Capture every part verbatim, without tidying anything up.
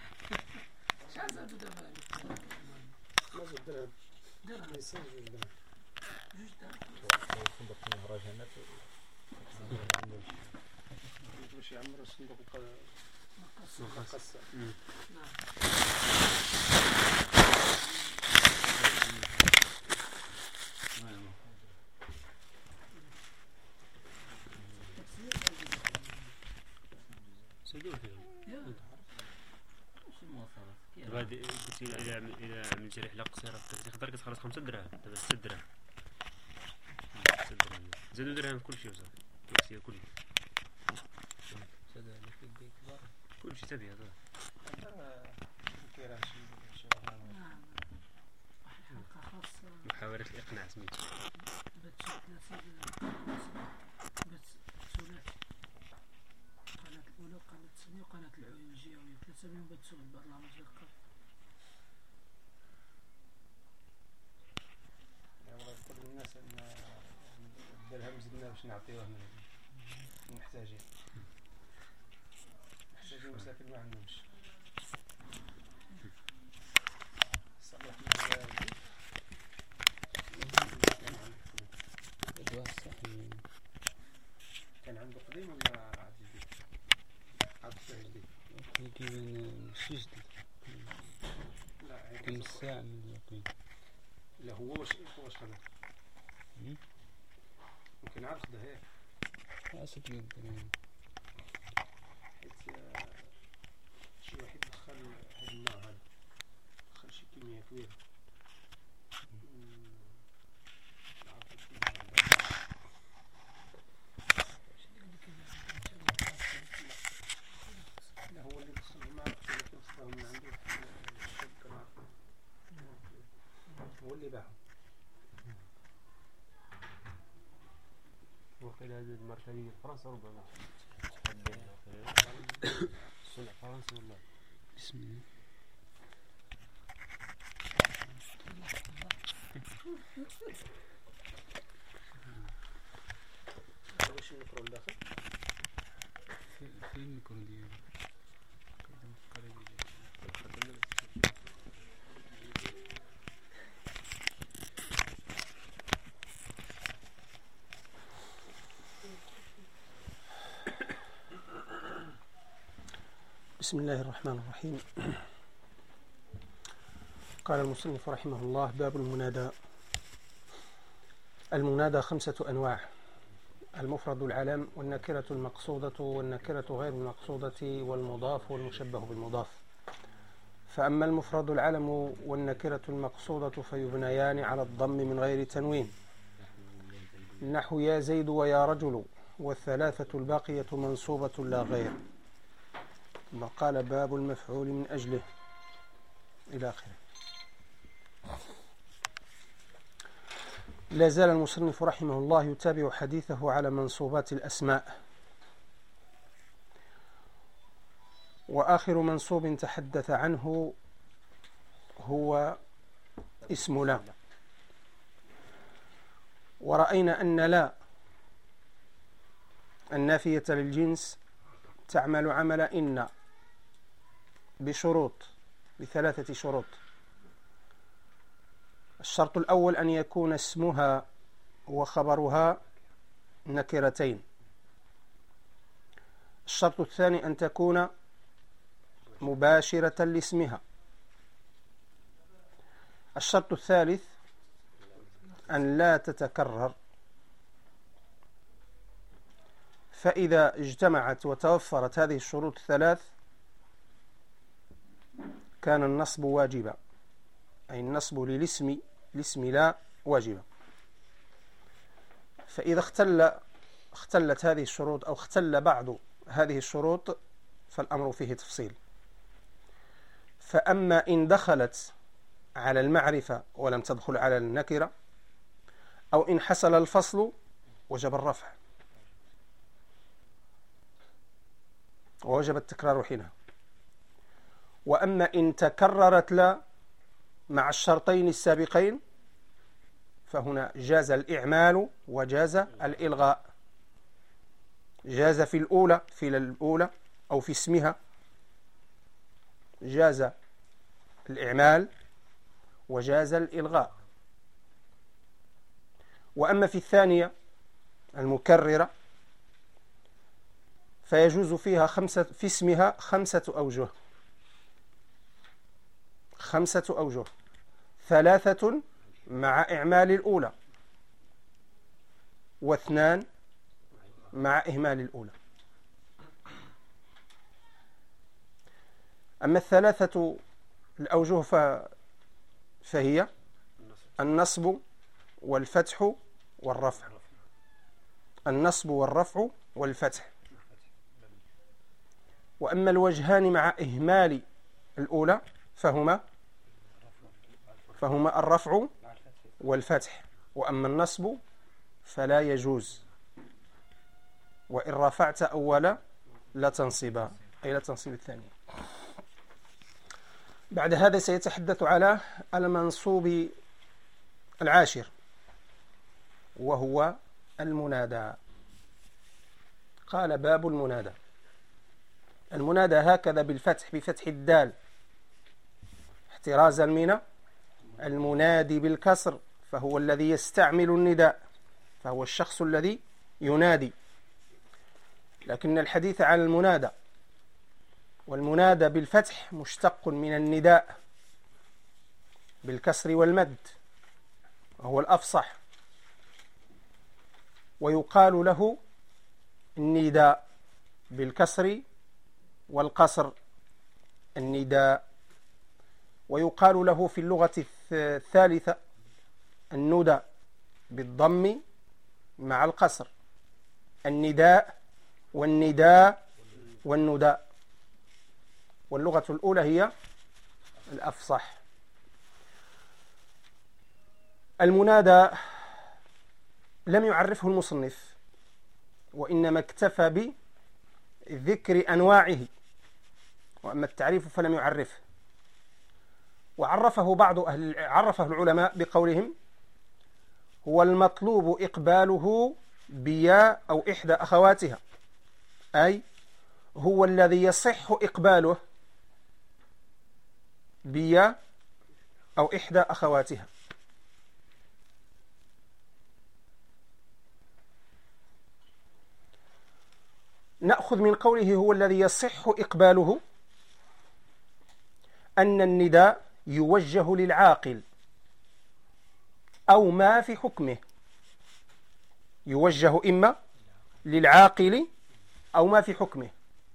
شحال زادو دابا ما زاد درهم درهم ليسان جوج درهم جوج درهم صندوق المهرجانات باش يعمروا الصندوق مقصر. مقصر. نعم. دابا كنتي إلا إلا عملتي رحلة قصيرة تقدر كتخلص خمسة دراهم، دابا ستة دراهم. ستة دراهم زادو درهم في كلشي وصافي. كلشي كلشي. زاد على في بيت كبار. كلشي تبيع صافي. كيراه شي شي نعم. واحد الحلقة خاصة محاولة الإقناع سميتو. بات ثلاثة بات ثلاث القناة الأولى والقناة الثانية وقناة الجهوية ثلاثة منهم باتوا البرنامج ديال كل الناس ان الدرهم زدنا باش نعطيوه للمحتاجين. محتاجين مساكن ما عندهمش. صباح كان عنده قديم ولا عاد جديد؟ عاد جديد. كيبان شي جديد. لا كم ساعة من القديم. لا هو واش واش خدم؟ يمكن عاد خدها هيك. عاشت الدرهم. حيت شي واحد دخل هاد النوع هذا دخل شي كمية كبيرة. لا هو اللي دخل ما عرفتش ولا كان خداهم من عنده الشركة ما عرفت. هو اللي باعهم. وقيل هذه الماركة فرنسا ربما صنع فرنسا والله. بسم الله. واش الميكرو داخل؟ فين الميكرو ديالي؟ بسم الله الرحمن الرحيم. قال المصنف رحمه الله: باب المنادى. المنادى خمسة أنواع: المفرد العلم، والنكرة المقصودة، والنكرة غير المقصودة، والمضاف والمشبه بالمضاف. فأما المفرد العلم والنكرة المقصودة فيبنيان على الضم من غير تنوين، نحو يا زيد ويا رجل، والثلاثة الباقية منصوبة لا غير. قال باب المفعول من أجله إلى آخره. لا زال المصنف رحمه الله يتابع حديثه على منصوبات الأسماء، وآخر منصوب تحدث عنه هو اسم لا. ورأينا أن لا النافية للجنس تعمل عمل إن بشروط، بثلاثة شروط. الشرط الأول أن يكون اسمها وخبرها نكرتين. الشرط الثاني أن تكون مباشرة لاسمها. الشرط الثالث أن لا تتكرر. فإذا اجتمعت وتوفرت هذه الشروط الثلاث كان النصب واجبا، أي النصب للاسم الاسم لا واجبا. فإذا اختل اختلت هذه الشروط أو اختل بعض هذه الشروط فالأمر فيه تفصيل. فأما إن دخلت على المعرفة ولم تدخل على النكرة، أو إن حصل الفصل وجب الرفع ووجب التكرار حينها. وأما إن تكررت لا مع الشرطين السابقين فهنا جاز الإعمال وجاز الإلغاء. جاز في الأولى في الأولى أو في اسمها، جاز الإعمال وجاز الإلغاء. وأما في الثانية المكررة فيجوز فيها خمسة في اسمها خمسة أوجه خمسة أوجه ثلاثة مع إعمال الأولى واثنان مع إهمال الأولى. أما الثلاثة الأوجه فهي النصب والفتح والرفع النصب والرفع والفتح. وأما الوجهان مع إهمال الأولى فهما فهما الرفع والفتح. وأما النصب فلا يجوز، وإن رفعت أولا لا تنصبا، أي لا تنصب الثانية. بعد هذا سيتحدث على المنصوب العاشر وهو المنادى. قال: باب المنادى. المنادى هكذا بالفتح بفتح الدال احترازا من المنادي بالكسر، فهو الذي يستعمل النداء، فهو الشخص الذي ينادي. لكن الحديث عن المنادى، والمنادى بالفتح مشتق من النداء بالكسر والمد، وهو الأفصح، ويقال له النداء بالكسر والقصر النداء. ويقال له في اللغة الثالثة الندى بالضم مع القصر، النداء والنداء والنداء. واللغة الأولى هي الأفصح. المنادى لم يعرفه المصنف، وإنما اكتفى بذكر أنواعه، وأما التعريف فلم يعرفه. وعرفه بعض أهل عرفه العلماء بقولهم: هو المطلوب إقباله بيا أو إحدى أخواتها، أي هو الذي يصح إقباله بيا أو إحدى أخواتها. نأخذ من قوله هو الذي يصح إقباله أن النداء يوجه للعاقل أو ما في حكمه، يوجه إما للعاقل أو ما في حكمه.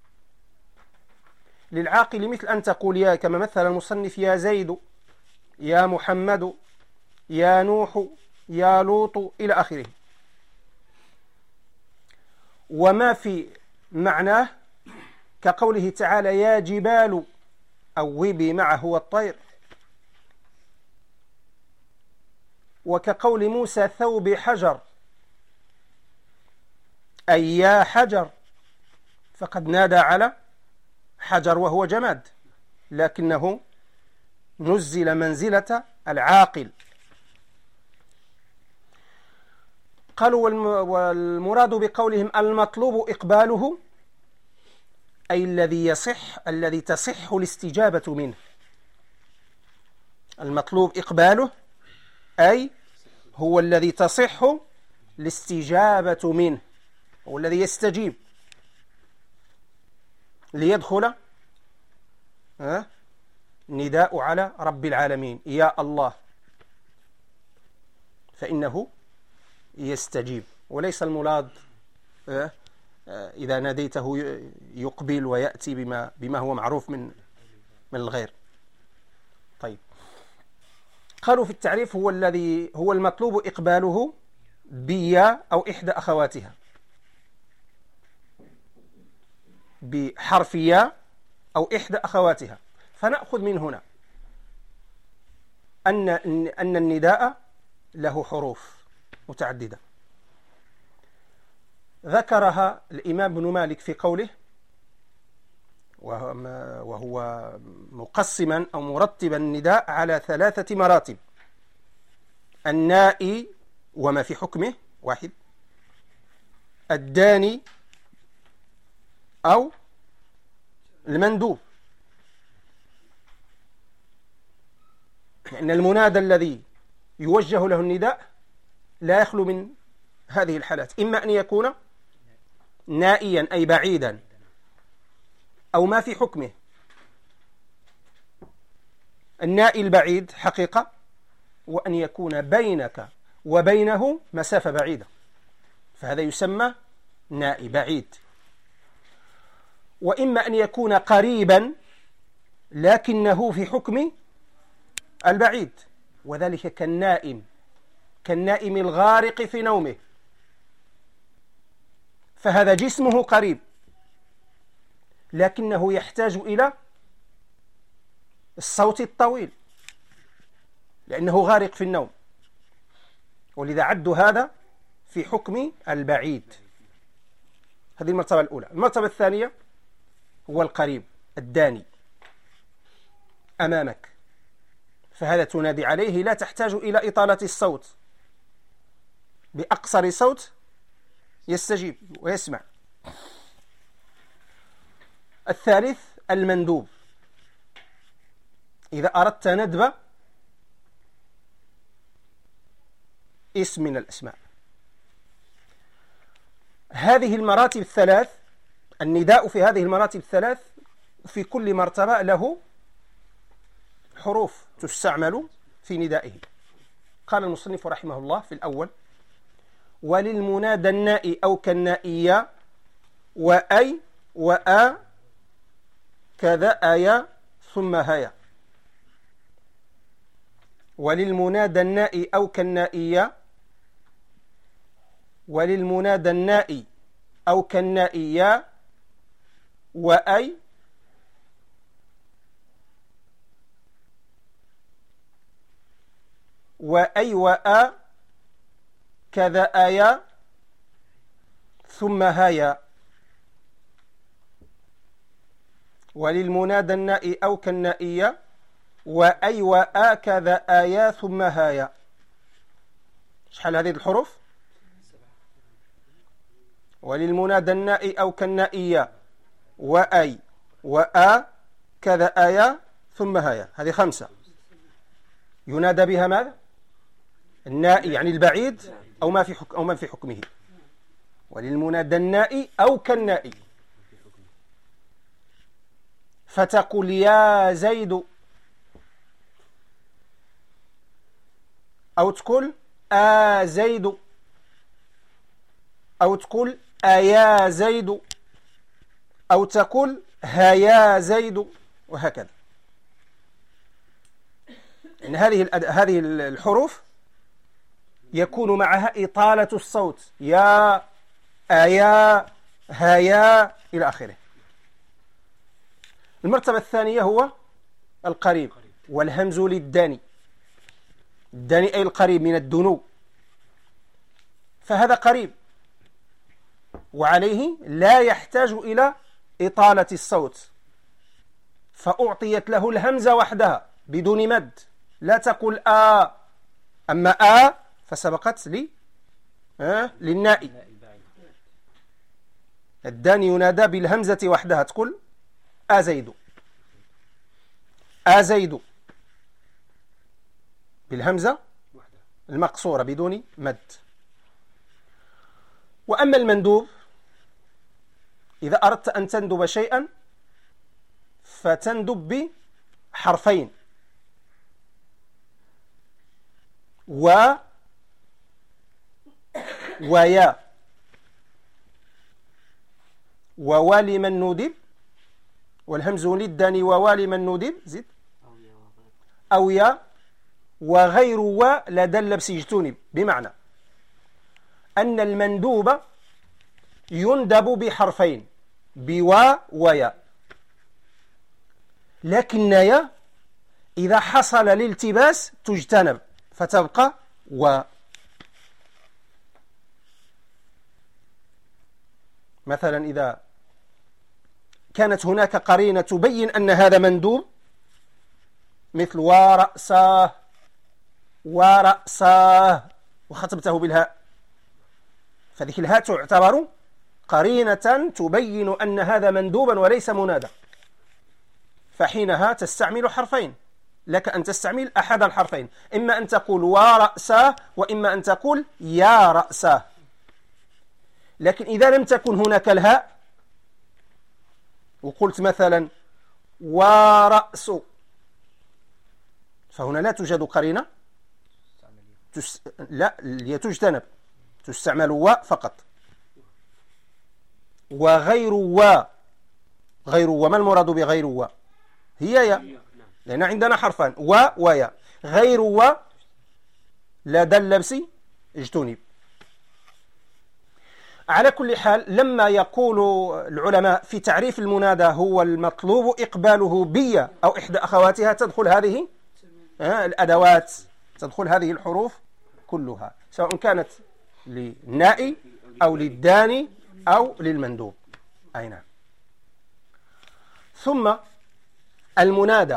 للعاقل مثل أن تقول يا، كما مثل المصنف: يا زيد، يا محمد، يا نوح، يا لوط، إلى آخره. وما في معناه كقوله تعالى: يا جبال أوبي معه الطير، وكقول موسى: ثوب حجر، أي يا حجر، فقد نادى على حجر وهو جماد، لكنه نزل منزلة العاقل. قالوا: والمراد بقولهم المطلوب إقباله أي الذي يصح الذي تصح الاستجابة منه. المطلوب إقباله أي هو الذي تصح الاستجابة منه، هو الذي يستجيب ليدخل نداء على رب العالمين: يا الله، فإنه يستجيب. وليس المراد إذا ناديته يقبل ويأتي بما بما هو معروف من من الغير. طيب، قالوا في التعريف: هو الذي هو المطلوب إقباله بيا أو إحدى أخواتها، بحرف يا أو إحدى أخواتها. فنأخذ من هنا أن أن النداء له حروف متعددة ذكرها الإمام ابن مالك في قوله، وهو مقسما أو مرتبا النداء على ثلاثة مراتب: النائي وما في حكمه واحد، الداني أو المندوب. لأن المنادى الذي يوجه له النداء لا يخلو من هذه الحالات، إما أن يكون نائيا أي بعيدا أو ما في حكمه. النائي البعيد حقيقة، وأن يكون بينك وبينه مسافة بعيدة، فهذا يسمى نائي بعيد. وإما أن يكون قريبا لكنه في حكم البعيد، وذلك كالنائم كالنائم الغارق في نومه، فهذا جسمه قريب لكنه يحتاج إلى الصوت الطويل لأنه غارق في النوم، ولذا عدوا هذا في حكم البعيد. هذه المرتبة الأولى. المرتبة الثانية هو القريب الداني أمامك، فهذا تنادي عليه لا تحتاج إلى إطالة الصوت، بأقصر صوت يستجيب ويسمع. الثالث المندوب، إذا أردت ندب اسم من الأسماء. هذه المراتب الثلاث، النداء في هذه المراتب الثلاث في كل مرتبة له حروف تستعمل في ندائه. قال المصنف رحمه الله في الأول: وللمنادى النائي أو كالنائية وأي وآ كذا آية ثم هيا. وللمنادى النائي أو كالنائية وللمنادى النائي أو كالنائية وأي وأي وآ كذا آية ثم هيا. وللمنادى النائي أو كالنائية وأي وآ كذا آية ثم هايا. شحال هذه الحروف؟ وللمنادى النائي أو كالنائية وأي وآ كذا آية ثم هايا، هذه خمسة ينادى بها ماذا؟ النائي يعني البعيد أو ما في حكم أو ما في حكمه. وللمنادى النائي أو كالنائي، فتقول يا زيد، أو تقول آ زيد، أو تقول أيا زيد، أو تقول هيا زيد، وهكذا. إن هذه هذه الحروف يكون معها إطالة الصوت، يا أيا هيا إلى آخره. المرتبة الثانية هو القريب، والهمز للداني، الداني أي القريب من الدنو، فهذا قريب وعليه لا يحتاج إلى إطالة الصوت، فأعطيت له الهمزة وحدها بدون مد، لا تقول آ، أما آ فسبقت لي آه للنائي. الداني ينادى بالهمزة وحدها، تقول أزيد، أزيد بالهمزة المقصورة بدون مد. وأما المندوب، إذا أردت أن تندب شيئا فتندب بحرفين، و ويا، ووالي من ندب، والهمز للداني ووالي من ندب، زد أو يا، وغير و لدل بسجتونب، بمعنى أن المندوب يندب بحرفين، بوا ويا، لكن يا إذا حصل الالتباس تجتنب فتبقى و. مثلا إذا كانت هناك قرينة تبين أن هذا مندوب، مثل ورأساه ورأساه وختمته بالهاء، فذيك الهاء تعتبر قرينة تبين أن هذا مندوبا وليس منادى، فحينها تستعمل حرفين، لك أن تستعمل أحد الحرفين، إما أن تقول ورأساه وإما أن تقول يا رأساه. لكن إذا لم تكن هناك الهاء وقلت مثلا ورأس، فهنا لا توجد قرينة، تس... لا ليتجتنب، تستعمل و فقط. وغير و، غير و، ما المراد بغير و؟ هي يا، لأن عندنا حرفان و ويا. غير و لدى اللبس اجتنب. على كل حال، لما يقول العلماء في تعريف المنادى هو المطلوب إقباله بي أو إحدى أخواتها، تدخل هذه الأدوات، تدخل هذه الحروف كلها، سواء كانت للنائي أو للداني أو للمندوب. أي نعم. ثم المنادى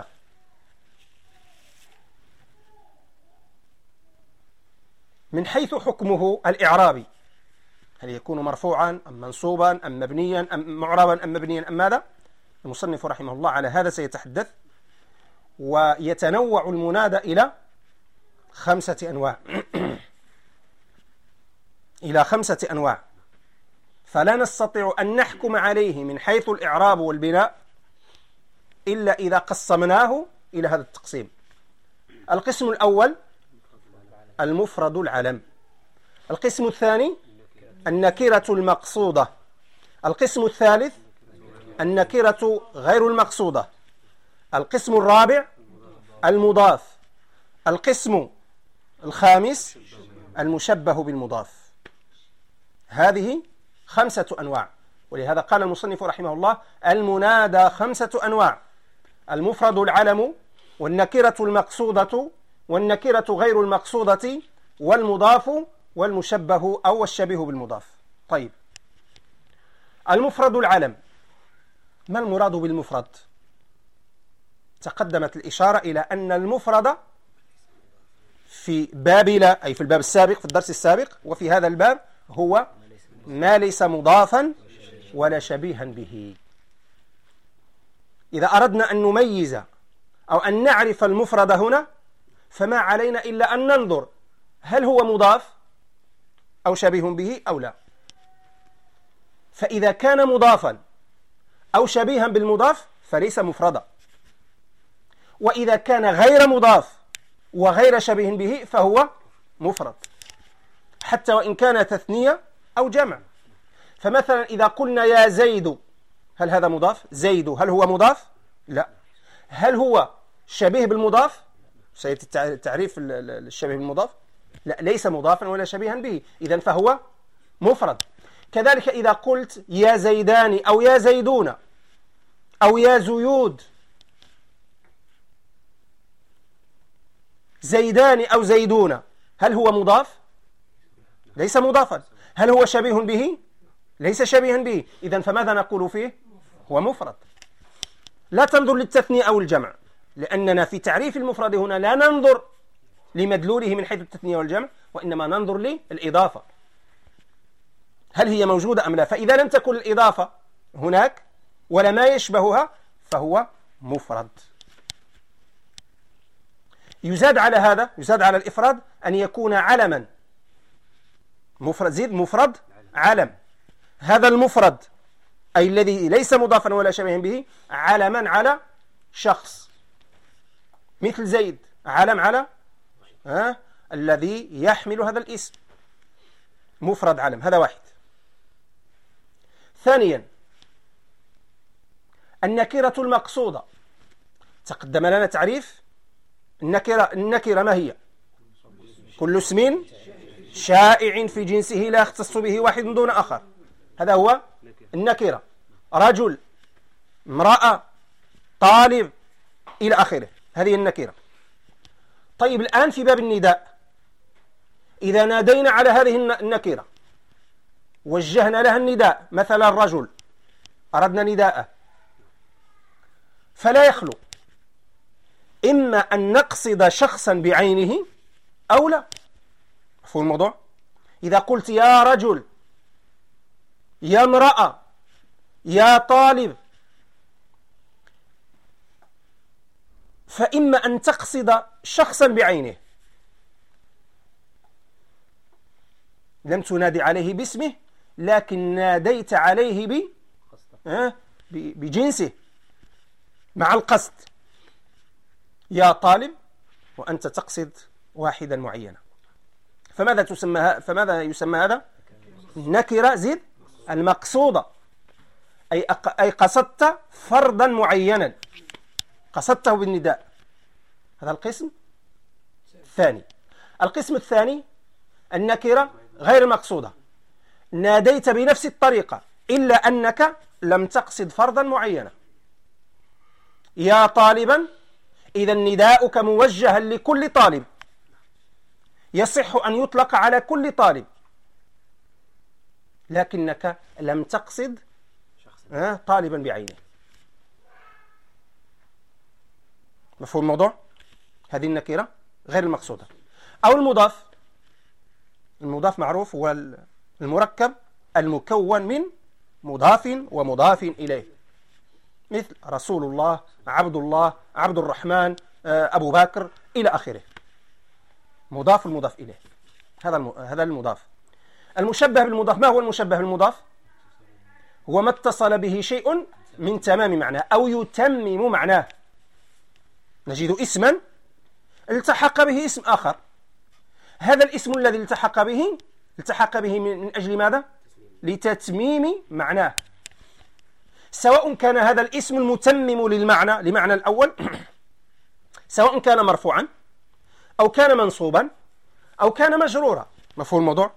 من حيث حكمه الإعرابي، هل يكون مرفوعا أم منصوبا أم مبنيا أم معربا أم مبنيا أم ماذا؟ المصنف رحمه الله على هذا سيتحدث. ويتنوع المنادى إلى خمسة أنواع إلى خمسة أنواع، فلا نستطيع أن نحكم عليه من حيث الإعراب والبناء إلا إذا قسمناه إلى هذا التقسيم. القسم الأول المفرد العلم، القسم الثاني النكرة المقصودة، القسم الثالث النكرة غير المقصودة، القسم الرابع المضاف، القسم الخامس المشبه بالمضاف. هذه خمسة أنواع، ولهذا قال المصنف رحمه الله المنادى خمسة أنواع: المفرد العلم، والنكرة المقصودة، والنكرة غير المقصودة، والمضاف، والمشبه أو الشبيه بالمضاف. طيب، المفرد العلم، ما المراد بالمفرد؟ تقدمت الإشارة إلى أن المفرد في باب لا، أي في الباب السابق، في الدرس السابق، وفي هذا الباب هو ما ليس مضافا ولا شبيها به. إذا أردنا أن نميز أو أن نعرف المفرد هنا، فما علينا إلا أن ننظر هل هو مضاف أو شبيه به أو لا. فإذا كان مضافا أو شبيها بالمضاف فليس مفردا، وإذا كان غير مضاف وغير شبيه به فهو مفرد، حتى وإن كان تثنية أو جمع. فمثلا إذا قلنا يا زيد، هل هذا مضاف؟ زيد هل هو مضاف؟ لا. هل هو شبيه بالمضاف؟ سيأتي التعريف الشبيه بالمضاف، لا، ليس مضافا ولا شبيها به، إذن فهو مفرد. كذلك إذا قلت يا زيدان أو يا زيدون أو يا زيود، زيدان أو زيدون، هل هو مضاف؟ ليس مضافا. هل هو شبيه به؟ ليس شبيها به. إذن فماذا نقول فيه؟ هو مفرد. لا تنظر للتثنية أو الجمع، لأننا في تعريف المفرد هنا لا ننظر لمدلوله من حيث التثنية والجمع، وإنما ننظر للإضافة، هل هي موجودة أم لا. فإذا لم تكن الإضافة هناك ولا ما يشبهها فهو مفرد. يزاد على هذا، يزاد على الإفراد أن يكون علما. مفرد زيد مفرد علم، هذا المفرد أي الذي ليس مضافا ولا شبيها به علما على شخص، مثل زيد علم على ها الذي يحمل هذا الاسم، مفرد علم. هذا واحد. ثانيا النكرة المقصودة، تقدم لنا تعريف النكرة. النكرة ما هي؟ كل اسم شائع في جنسه لا يختص به واحد دون آخر، هذا هو النكرة. رجل، امرأة، طالب، إلى آخره، هذه النكرة. طيب الآن في باب النداء، إذا نادينا على هذه النكرة وجهنا لها النداء، مثلا الرجل أردنا نداءه، فلا يخلو إما أن نقصد شخصا بعينه أو لا. مفهوم الموضوع؟ إذا قلت يا رجل، يا امرأة، يا طالب، فإما أن تقصد شخصا بعينه لم تنادي عليه باسمه لكن ناديت عليه ب... بجنسه مع القصد، يا طالب، وأنت تقصد واحدا معينا. فماذا تسمى فماذا يسمى هذا؟ نكرة زد المقصودة، أي أق... أي قصدت فردا معينا، قصدته بالنداء. هذا القسم الثاني. القسم الثاني النكرة غير المقصودة، ناديت بنفس الطريقة إلا أنك لم تقصد فردا معينا. يا طالبا، إذا نداؤك موجها لكل طالب، يصح أن يطلق على كل طالب، لكنك لم تقصد طالبا بعينه. مفهوم الموضوع؟ هذه النكرة غير المقصودة. أو المضاف. المضاف معروف هو المركب المكون من مضاف ومضاف إليه، مثل رسول الله، عبد الله، عبد الرحمن، أبو بكر إلى آخره. مضاف المضاف إليه، هذا هذا المضاف. المشبه بالمضاف، ما هو المشبه بالمضاف؟ هو ما اتصل به شيء من تمام معناه أو يتمم معناه. نجد اسما التحق به اسم آخر، هذا الاسم الذي التحق به التحق به من أجل ماذا؟ لتتميم معناه، سواء كان هذا الاسم المتمم للمعنى لمعنى الأول سواء كان مرفوعا أو كان منصوبا أو كان مجرورا. مفهوم الموضوع؟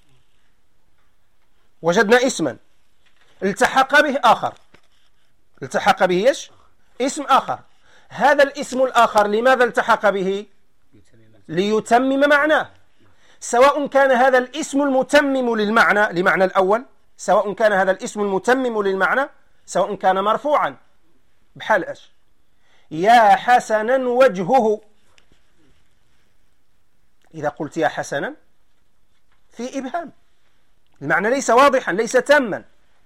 وجدنا اسما التحق به آخر، التحق به إيش؟ اسم آخر. هذا الاسم الآخر لماذا التحق به؟ ليتمم معناه، سواء كان هذا الاسم المتمم للمعنى لمعنى الأول، سواء كان هذا الاسم المتمم للمعنى سواء كان مرفوعا، بحال ايش؟ يا حسنا وجهه. إذا قلت يا حسنا في إبهام، المعنى ليس واضحا، ليس تاما.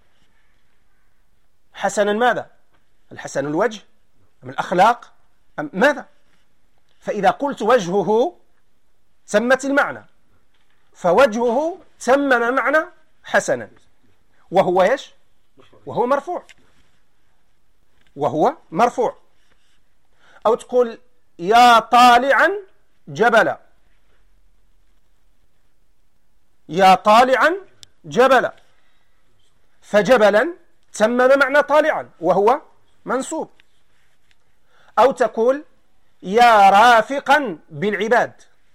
حسنا ماذا؟ الحسن الوجه أم الأخلاق أم ماذا؟ فإذا قلت وجهه تمت المعنى، فوجهه تمم معنى حسنا، وهو ايش؟ وهو مرفوع، وهو مرفوع. أو تقول يا طالعا جبلا، يا طالعا جبلا، فجبلا تمم معنى طالعا وهو منصوب. أو تقول يا رافقا بالعباد،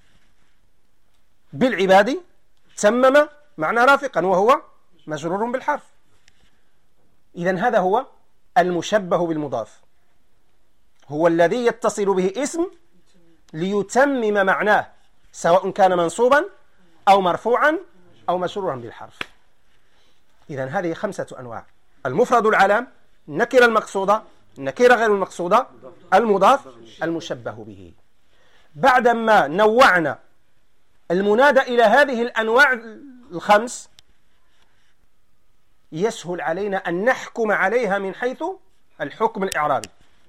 بالعباد تمم معنى رافقا وهو مجرور بالحرف. إذن هذا هو المشبه بالمضاف، هو الذي يتصل به اسم ليتمم معناه، سواء كان منصوبا أو مرفوعا أو مجرورا بالحرف. إذن هذه خمسة أنواع: المفرد العلام، النكرة المقصودة، النكرة غير المقصودة، المضاف، المشبه به. بعدما نوعنا المنادى إلى هذه الأنواع الخمس، يسهل علينا أن نحكم عليها من حيث الحكم الإعرابي.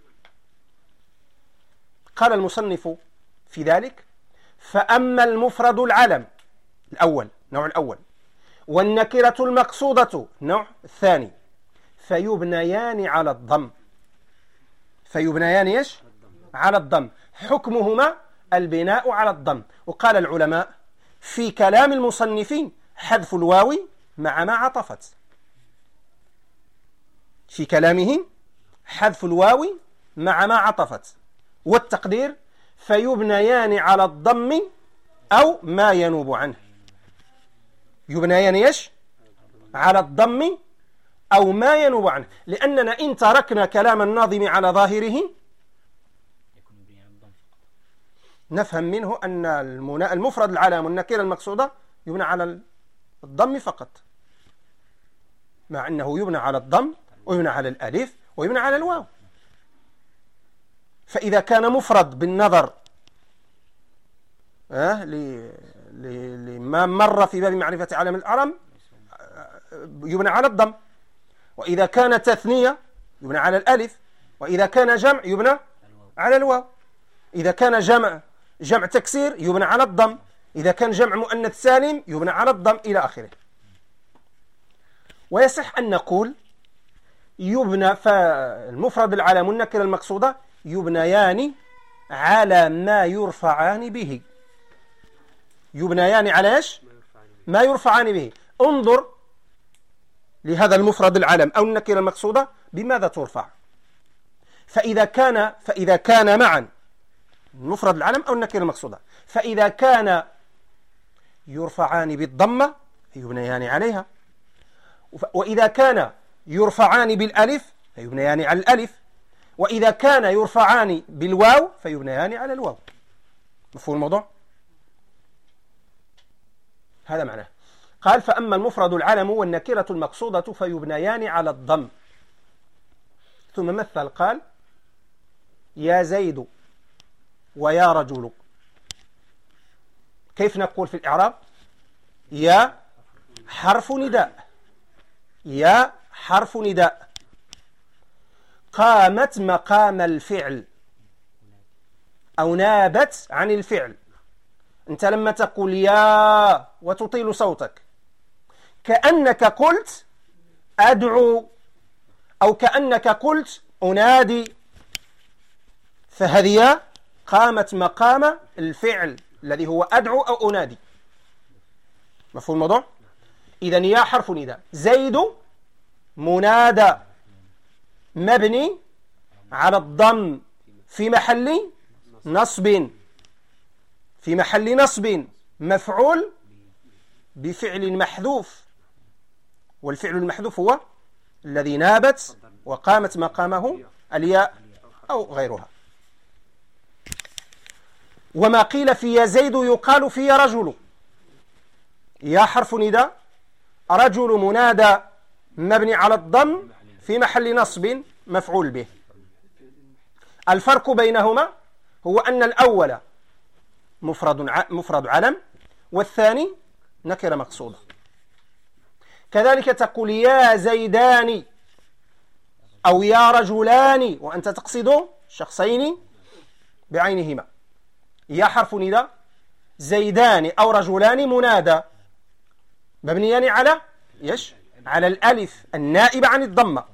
قال المصنف في ذلك: فأما المفرد العلم الأول، نوع الأول، والنكرة المقصودة نوع الثاني، فيبنيان على الضم. فيبنيان ايش؟ على الضم. حكمهما البناء على الضم. وقال العلماء في كلام المصنفين حذف الواو مع ما عطفت. في كلامه حذف الواو مع ما عطفت، والتقدير فيبنيان على الضم أو ما ينوب عنه. يبنيان ايش؟ على الضم أو ما ينوب عنه، لأننا إن تركنا كلام الناظم على ظاهره نفهم منه أن المفرد العلام والنكرة المقصودة يبنى على الضم فقط، مع أنه يبنى على الضم ويبنى على الألف ويبنى على الواو. فإذا كان مفرد بالنظر أه لما مر في باب معرفة علم الأعرام يبنى على الضم، وإذا كان تثنية يبنى على الألف، وإذا كان جمع يبنى على الواو. إذا كان جمع جمع تكسير يبنى على الضم، إذا كان جمع مؤنث سالم يبنى على الضم إلى آخره. ويصح أن نقول يبنى فالمفرد العلم والنكرة المقصودة يبنيان على ما يرفعان به. يبنيان على إيش؟ ما يرفعان به. انظر لهذا المفرد العلم أو النكرة المقصودة بماذا ترفع. فإذا كان فإذا كان معا المفرد العلم أو النكرة المقصودة، فإذا كان يرفعان بالضمة يبنيان عليها، وإذا كان يرفعان بالألف فيبنيان على الألف، وإذا كان يرفعان بالواو فيبنيان على الواو. مفهوم الموضوع؟ هذا معناه. قال فأما المفرد العلم والنكرة المقصودة فيبنيان على الضم. ثم مثل قال يا زيد ويا رجل. كيف نقول في الإعراب؟ يا حرف نداء، يا حرف نداء قامت مقام الفعل أو نابت عن الفعل. أنت لما تقول يا وتطيل صوتك كأنك قلت أدعو أو كأنك قلت أنادي، فهذه قامت مقام الفعل الذي هو أدعو أو أنادي. مفهوم الموضوع؟ إذن يا حرف نداء، زيد منادى مبني على الضم في محل نصب، في محل نصب مفعول بفعل محذوف، والفعل المحذوف هو الذي نابت وقامت مقامه الياء أو غيرها. وما قيل في يا زيد يقال في يا رجل. يا حرف نداء، رجل منادى مبني على الضم في محل نصب مفعول به. الفرق بينهما هو أن الأول مفرد مفرد علم والثاني نكرة مقصودة. كذلك تقول يا زيدان أو يا رجلان وأنت تقصد شخصين بعينهما. يا حرف نداء، زيدان أو رجلان منادى مبنيان على يش على الألف النائبة عن الضمة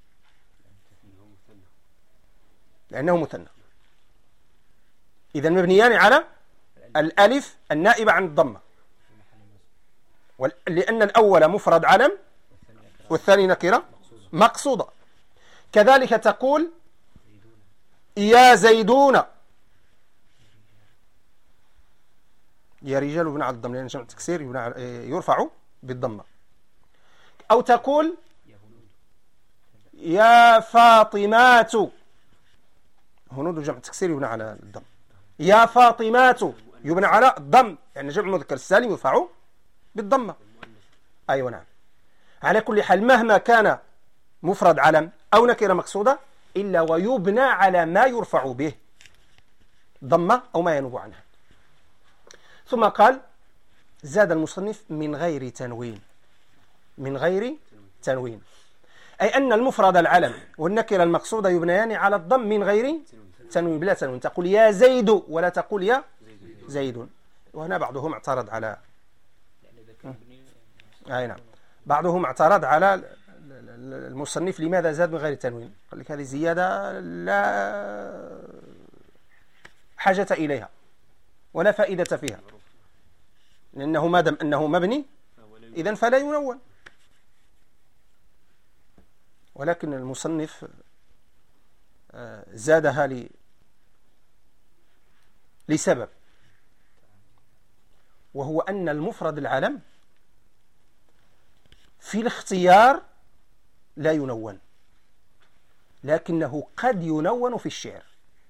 لأنه مثنى. إذن مبنيان على الألف النائبة عن الضمة، لأن الأول مفرد علم والثاني نكرة مقصودة. كذلك تقول يا زيدون، يا رجال يبنى على الضم لأن جمع التكسير يرفع بالضمة. أو تقول يا فاطمات، هنود جمع التكسير يبنى على الضم. يا فاطمات يبنى على الضم يعني جمع المذكر السالم يرفع بالضمة. أيوة نعم. على كل حال مهما كان مفرد علم أو نكرة مقصودة إلا ويبنى على ما يرفع به ضمة أو ما ينوب عنها. ثم قال زاد المصنف من غير تنوين، من غير تنوين، أي أن المفرد العلم والنكرة المقصودة يبنيان على الضم من غير تنوين، بلا تنوين. تقول يا زيد ولا تقول يا زيد. وهنا بعضهم اعترض على أي نعم بعضهم اعترض على المصنف لماذا زاد من غير تنوين. قال لك هذه زيادة لا حاجة إليها ولا فائدة فيها، لأنه ما دام أنه مبني إذن فلا ينون. ولكن المصنف زادها لي لسبب، وهو أن المفرد العلم في الاختيار لا ينون، لكنه قد ينون في الشعر،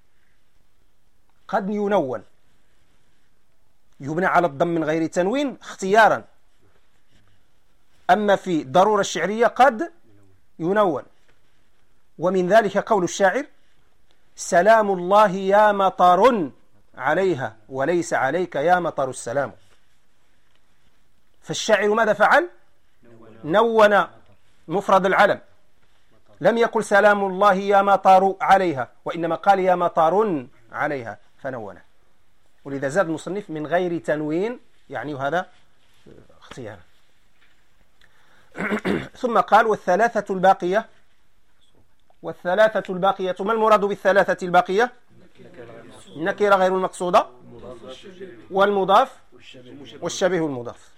قد ينون يبنى على الضم من غير تنوين اختيارا. أما في ضرورة الشعرية قد ينون. ومن ذلك قول الشاعر سلام الله يا مطر عليها وليس عليك يا مطر السلام. فالشاعر ماذا فعل؟ نون مفرد العلم، لم يقل سلام الله يا مطر عليها، وإنما قال يا مطر عليها، فنونه، ولذا زاد المصنف من غير تنوين، يعني هذا اختيار. ثم قال والثلاثة الباقية. والثلاثة الباقية، ما المراد بالثلاثة الباقية؟ النكرة غير المقصودة والمضاف والشبيه المضاف.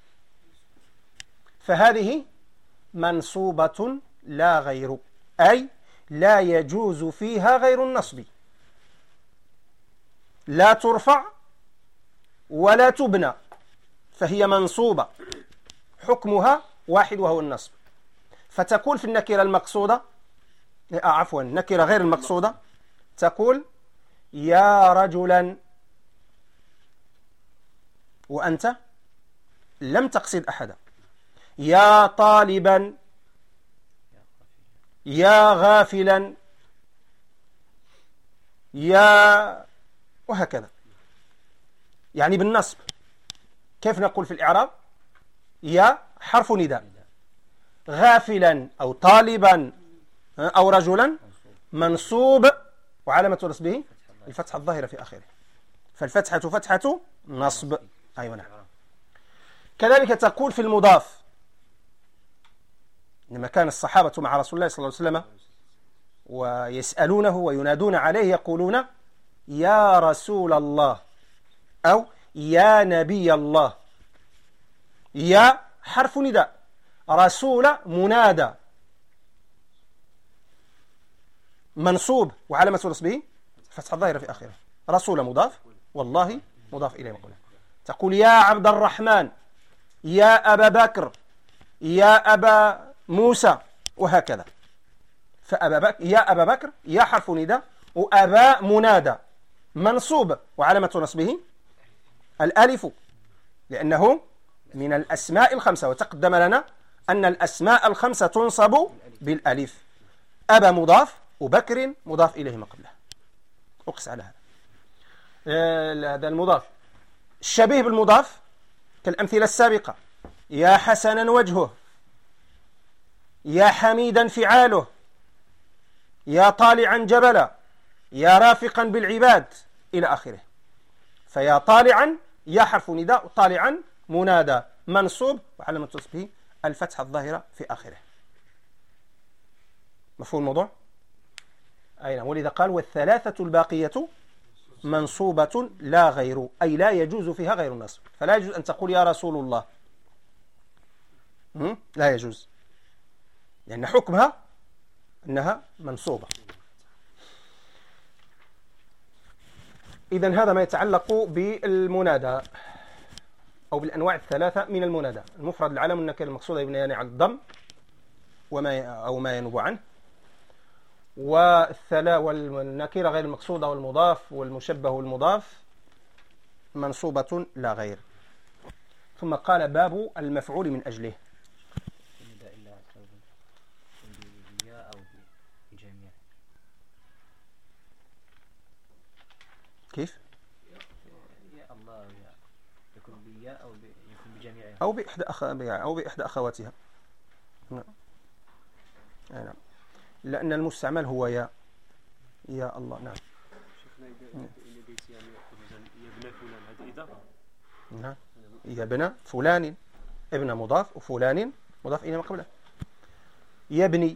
فهذه منصوبة لا غير، أي لا يجوز فيها غير النصب، لا ترفع ولا تبنى، فهي منصوبة حكمها واحد وهو النصب. فتقول في النكرة المقصودة آه عفوا النكرة غير المقصودة، تقول يا رجلا، وأنت لم تقصد أحدا، يا طالبا، يا غافلا، يا وهكذا، يعني بالنصب. كيف نقول في الإعراب؟ يا حرف نداء، غافلا أو طالبا أو رجلا منصوب وعلامة نصبه الفتحة الظاهرة في آخره، فالفتحة فتحة نصب. أيوة نعم. كذلك تقول في المضاف، لما كان الصحابة مع رسول الله صلى الله عليه وسلم ويسألونه وينادون عليه يقولون يا رسول الله أو يا نبي الله. يا حرف نداء، رسول منادى منصوب وعلامة نصبه فتحة الظاهرة في آخره، رسول مضاف، والله مضاف إليه مقوله. تقول يا عبد الرحمن، يا أبا بكر، يا أبا موسى، وهكذا. فأبا بكر، يا أبا بكر، يا حرف نداء، وأبا منادى منصوب وعلامة نصبه الألف، لأنه من الأسماء الخمسة، وتقدم لنا أن الأسماء الخمسة تنصب بالألف. أبا مضاف وبكر مضاف إليه ما قبله، أقس على هذا. هذا المضاف. الشبيه بالمضاف كالأمثلة السابقة، يا حسنا وجهه، يا حميدا فعاله، يا طالعا جبلا، يا رافقا بالعباد، إلى آخره. فيا طالعا يا حرف نداء، طالعا منادى منصوب وعلامة نصبه الفتحة الظاهرة في آخره. مفهوم الموضوع؟ أي نعم. ولذا قال والثلاثة الباقية منصوبة لا غير، أي لا يجوز فيها غير النصب. فلا يجوز أن تقول يا رسول الله، لا يجوز، لأن حكمها أنها منصوبة. إذن هذا ما يتعلق بالمنادى أو بالأنواع الثلاثة من المنادى: المفرد العلم، النكرة المقصودة يبنيان على الضم وما أو ما ينوب عنه، والثلا والنكرة غير المقصودة والمضاف والمشبه والمضاف منصوبة لا غير. ثم قال باب المفعول من أجله. كيف؟ يا الله يكون بياء أو يكون بجميعها أو بإحدى أخ أو بإحدى أخواتها. نعم. نعم. لأن المستعمل هو يا يا الله. نعم. نعم. يا ابن فلان، ابن مضاف وفلان مضاف إلى ما قبله. يبني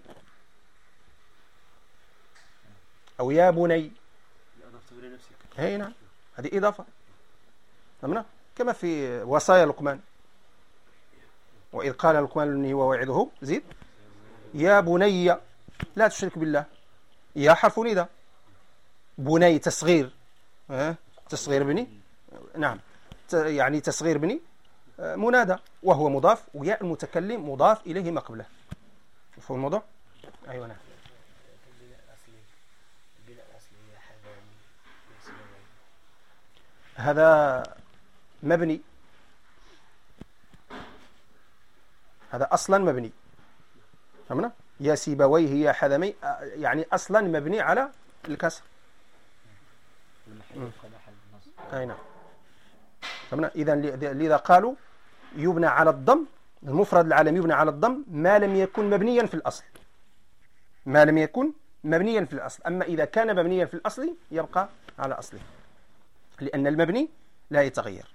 أو يا بني. هي نعم، هذه إضافة. نعم. كما في وصايا لقمان، وإذ قال لقمان لابنه وواعظه زيد يا بني لا تشرك بالله. يا حرف نداء، بني تصغير، أه؟ تصغير بني، نعم، يعني تصغير بني منادى وهو مضاف، وياء المتكلم مضاف إليه ما قبله. مفهوم الموضوع؟ أيوة نعم. هذا مبني، هذا أصلا مبني. فهمنا؟ يا سيبويه يا حذمي، يعني أصلا مبني على الكسر. أي نعم. فهمنا؟ إذا لذا قالوا يبنى على الضم، المفرد العالم يبنى على الضم ما لم يكن مبنيا في الأصل، ما لم يكن مبنيا في الأصل. أما إذا كان مبنيا في الأصل يبقى على أصله. لأن المبني لا يتغير.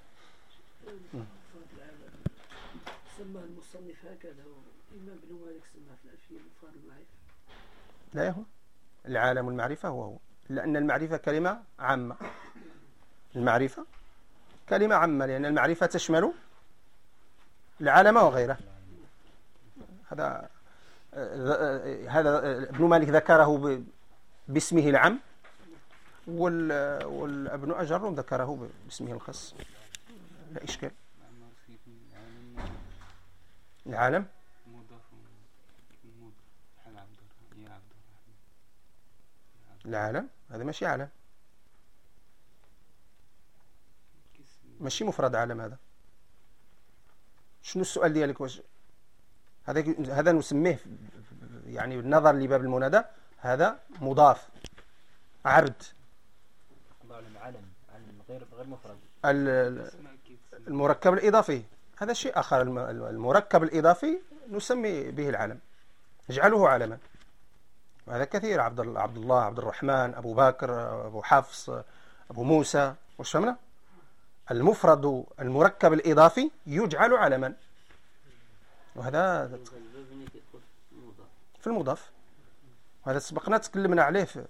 مفرد العالم سماه المصنف هكذا، والإمام ابن مالك سماه في الألفية مفرد المعرفة. لا يهم العالم والمعرفة هو هو، لأن المعرفة كلمة عامة. المعرفة كلمة عامة لأن المعرفة تشمل العالم وغيره. هذا هذا ابن مالك ذكره باسمه العام، والابن أجر ذكره باسمه الخاص. لا إشكال. العالم العالم هذا ماشي عالم، ماشي مفرد عالم. هذا شنو السؤال ديالك؟ واش هذا هذا نسميه يعني بالنظر لباب المنادى هذا مضاف عبد علم علم غير غير مفرد. المركب الإضافي هذا شيء آخر. المركب الإضافي نسمي به العلم، نجعله علما. وهذا كثير، عبد عبد الله، عبد الرحمن، أبو بكر، أبو حفص، أبو موسى. وش فهمنا؟ المفرد المركب الإضافي يجعل علما، وهذا في المضاف. وهذا سبقنا تكلمنا عليه في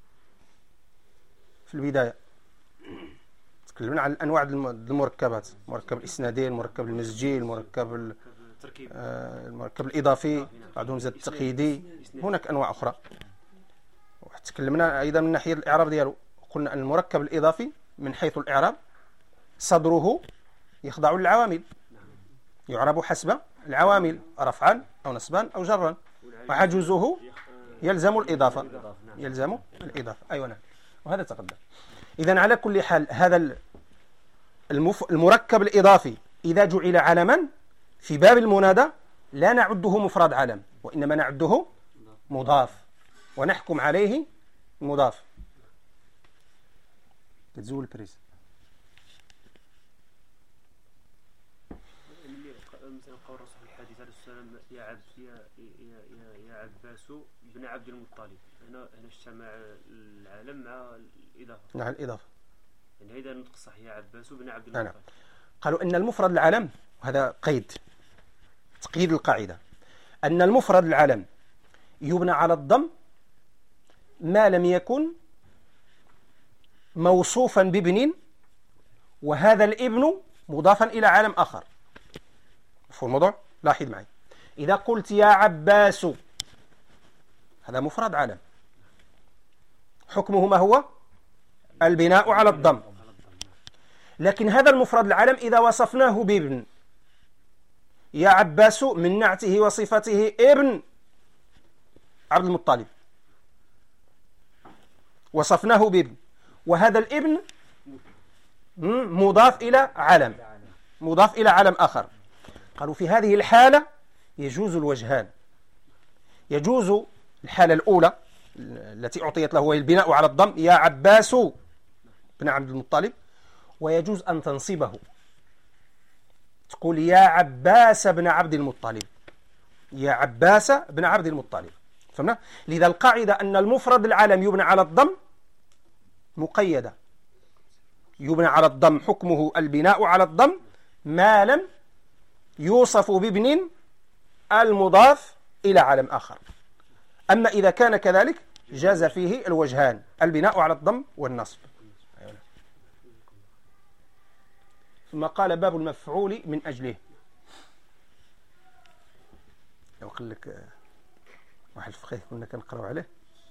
في البداية. تكلمنا عن أنواع المركبات، مركب الإسنادي، المركب المزجي، المركب المركب الإضافي، بعضهم زاد التقييدي. هناك أنواع أخرى. وتكلمنا أيضا من ناحية الإعراب ديالو، قلنا أن المركب الإضافي من حيث الإعراب صدره يخضع للعوامل، يعرب حسب العوامل رفعا أو نصبا أو جرا، وعجوزه يلزم الإضافة يلزم الإضافة أيوة نعم. وهذا تقدم. إذن على كل حال هذا المف... المركب الإضافي إذا جعل علما في باب المنادى لا نعده مفرد علم، وإنما نعده مضاف ونحكم عليه مضاف. تزول البريز مثلا قول الرسول في الحديث عليه السلام يا عبد يا يا يا, يا عباس بن عبد المطلب. هنا هنا اجتمع العالم مع الإضافة. مع الإضافة. يعني هذا النطق الصحيح يا عباس بن عبد المطلب. قالوا إن المفرد العلم، وهذا قيد تقييد القاعدة، أن المفرد العلم يبنى على الضم ما لم يكن موصوفا بابن، وهذا الابن مضافا إلى عالم آخر. مفهوم الموضوع؟ لاحظ معي. إذا قلت يا عباس هذا مفرد علم، حكمه ما هو؟ البناء على الضم. لكن هذا المفرد العلم إذا وصفناه بابن، يا عباس من نعته وصفته ابن عبد المطلب، وصفناه بابن، وهذا الابن مضاف إلى علم، مضاف إلى علم آخر. قالوا في هذه الحالة يجوز الوجهان. يجوز الحالة الأولى التي أعطيت له وهي البناء على الضم، يا عباس بن عبد المطلب، ويجوز أن تنصبه تقول يا عباس بن عبد المطلب، يا عباس بن عبد المطلب. فهمنا؟ لذا القاعدة أن المفرد العلم يبنى على الضم مقيدة، يبنى على الضم، حكمه البناء على الضم ما لم يوصف بابن المضاف إلى علم آخر. أما إذا كان كذلك جاز فيه الوجهان، البناء على الضم والنصب. ثم قال باب المفعول من أجله. لو قال لك واحد الفقيه كنا كنقراو عليه،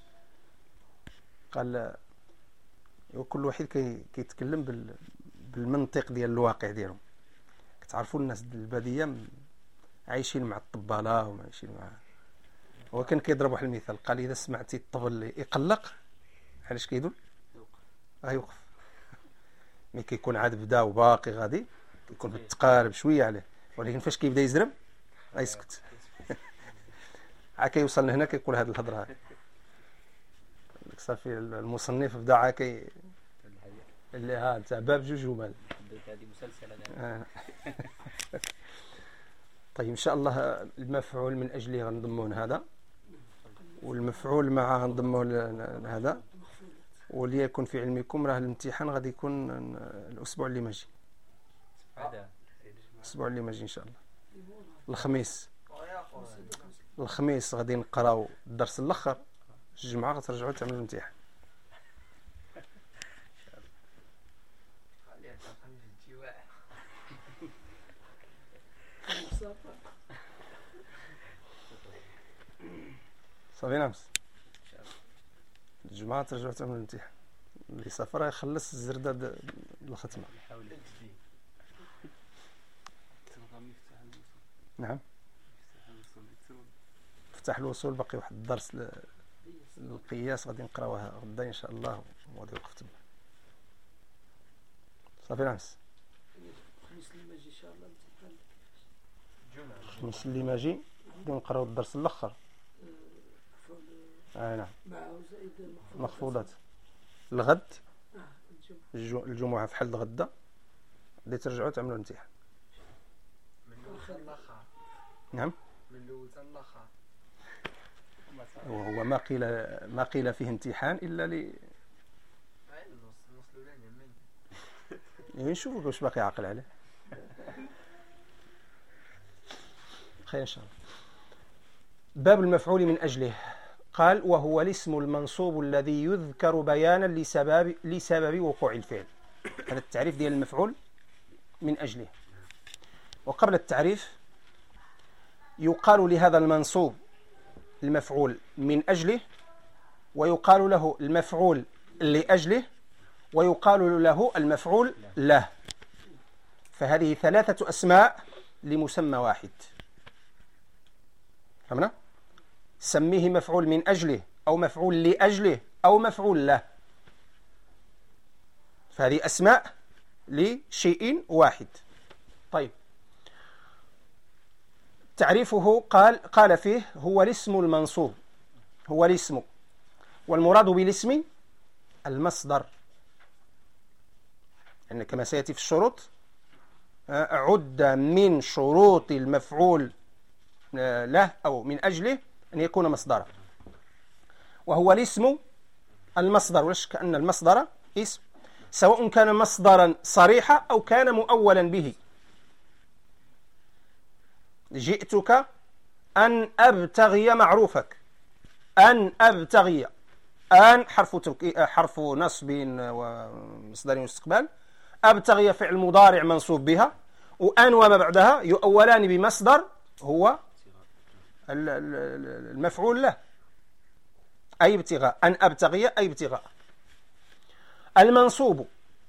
قال كل واحد كي كيتكلم بال بالمنطق ديال الواقع ديالهم. كتعرفوا الناس الباديه عايشين مع الطباله وعايشين مع، هو كان كيضرب واحد المثال، قال اذا سمعتي الطبل يقلق علاش كيدل؟ غيوقف. ملي كيكون عاد بدا وباقي غادي كيكون بالتقارب شويه عليه، ولكن فاش كيبدا يزرب غيسكت. عا كيوصل لهنا كيقول هذه الهضره صافي. المصنف بدا عا كي اللي ها تاع باب جوج جمل هذه مسلسله. طيب ان شاء الله المفعول من اجله غنضمون هذا، والمفعول معه غنضموه هذا، وليكن في علمكم راه الامتحان غادي يكون الاسبوع اللي ماجي، هذا الاسبوع اللي ماجي ان شاء الله الخميس. الخميس غادي نقراو الدرس الاخر، الجمعه غترجعوا تعملوا الامتحان. صافي نامس الجمعه ترجعوا تعملوا الامتحان. اللي سافر يخلص الزرده د الختمه. نعم فتح الوصول باقي واحد الدرس ل- للقياس غادي نقراوها غدا ان شاء الله وغادي يوقف تما. صافي نامس الخميس اللي ماجي ان شاء الله الامتحان الخميس اللي ماجي غادي نقراو الدرس الاخر. مفعول اه نعم معه زائد المخفوضات. مخفوضات. الغد اه الجمعة. الجو- الجمعه في حل غدا غادي ترجعوا تعملوا الامتحان. نعم من الاول حتى الاخر. وهو ما قيل ما قيل فيه امتحان الا ل النص النص الاولاني من يعني نشوفوا واش باقي عاقل عليه. خير ان شاء الله. باب المفعول من اجله. قال وهو الاسم المنصوب الذي يذكر بيانا لسبب لسبب وقوع الفعل. هذا التعريف ديال المفعول من اجله. وقبل التعريف يقال لهذا المنصوب المفعول من اجله، ويقال له المفعول لاجله، ويقال له المفعول له. فهذه ثلاثة أسماء لمسمى واحد. فهمنا؟ سميه مفعول من أجله أو مفعول لأجله أو مفعول له. فهذه أسماء لشيء واحد. طيب تعريفه قال قال فيه هو الاسم المنصوب. هو الاسم، والمراد بالاسم المصدر، يعني كما سيأتي في الشروط عد من شروط المفعول له أو من أجله أن يكون مصدرا. وهو الاسم المصدر، ولا شك أن المصدر اسم، سواء كان مصدرا صريحا أو كان مؤولا به. جئتك أن أبتغي معروفك. أن أبتغي، أن حرف توكي... حرف نصب ومصدر واستقبال. أبتغي فعل مضارع منصوب بها، وأن وما بعدها يؤولان بمصدر هو المفعول له، أي ابتغاء. أن أبتغي أي ابتغاء. المنصوب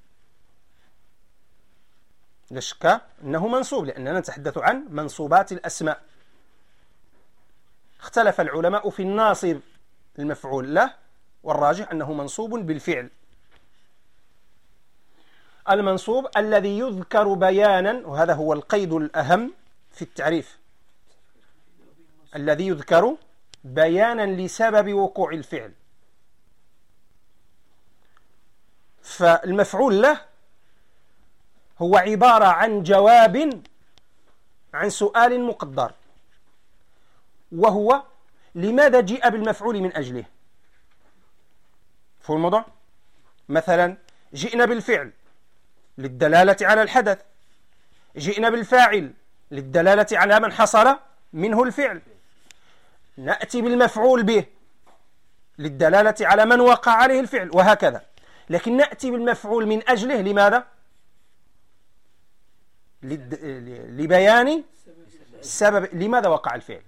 لا شك أنه منصوب، لأننا نتحدث عن منصوبات الأسماء. اختلف العلماء في الناصب المفعول له، والراجح أنه منصوب بالفعل. المنصوب الذي يذكر بيانا، وهذا هو القيد الأهم في التعريف، الذي يذكر بيانا لسبب وقوع الفعل. فالمفعول له هو عبارة عن جواب عن سؤال مقدر، وهو لماذا جاء بالمفعول من أجله. فهو الموضوع. مثلا جئنا بالفعل للدلالة على الحدث، جئنا بالفاعل للدلالة على من حصل منه الفعل، نأتي بالمفعول به للدلالة على من وقع عليه الفعل، وهكذا. لكن نأتي بالمفعول من أجله لماذا؟ لد... لبيان سبب لماذا وقع الفعل.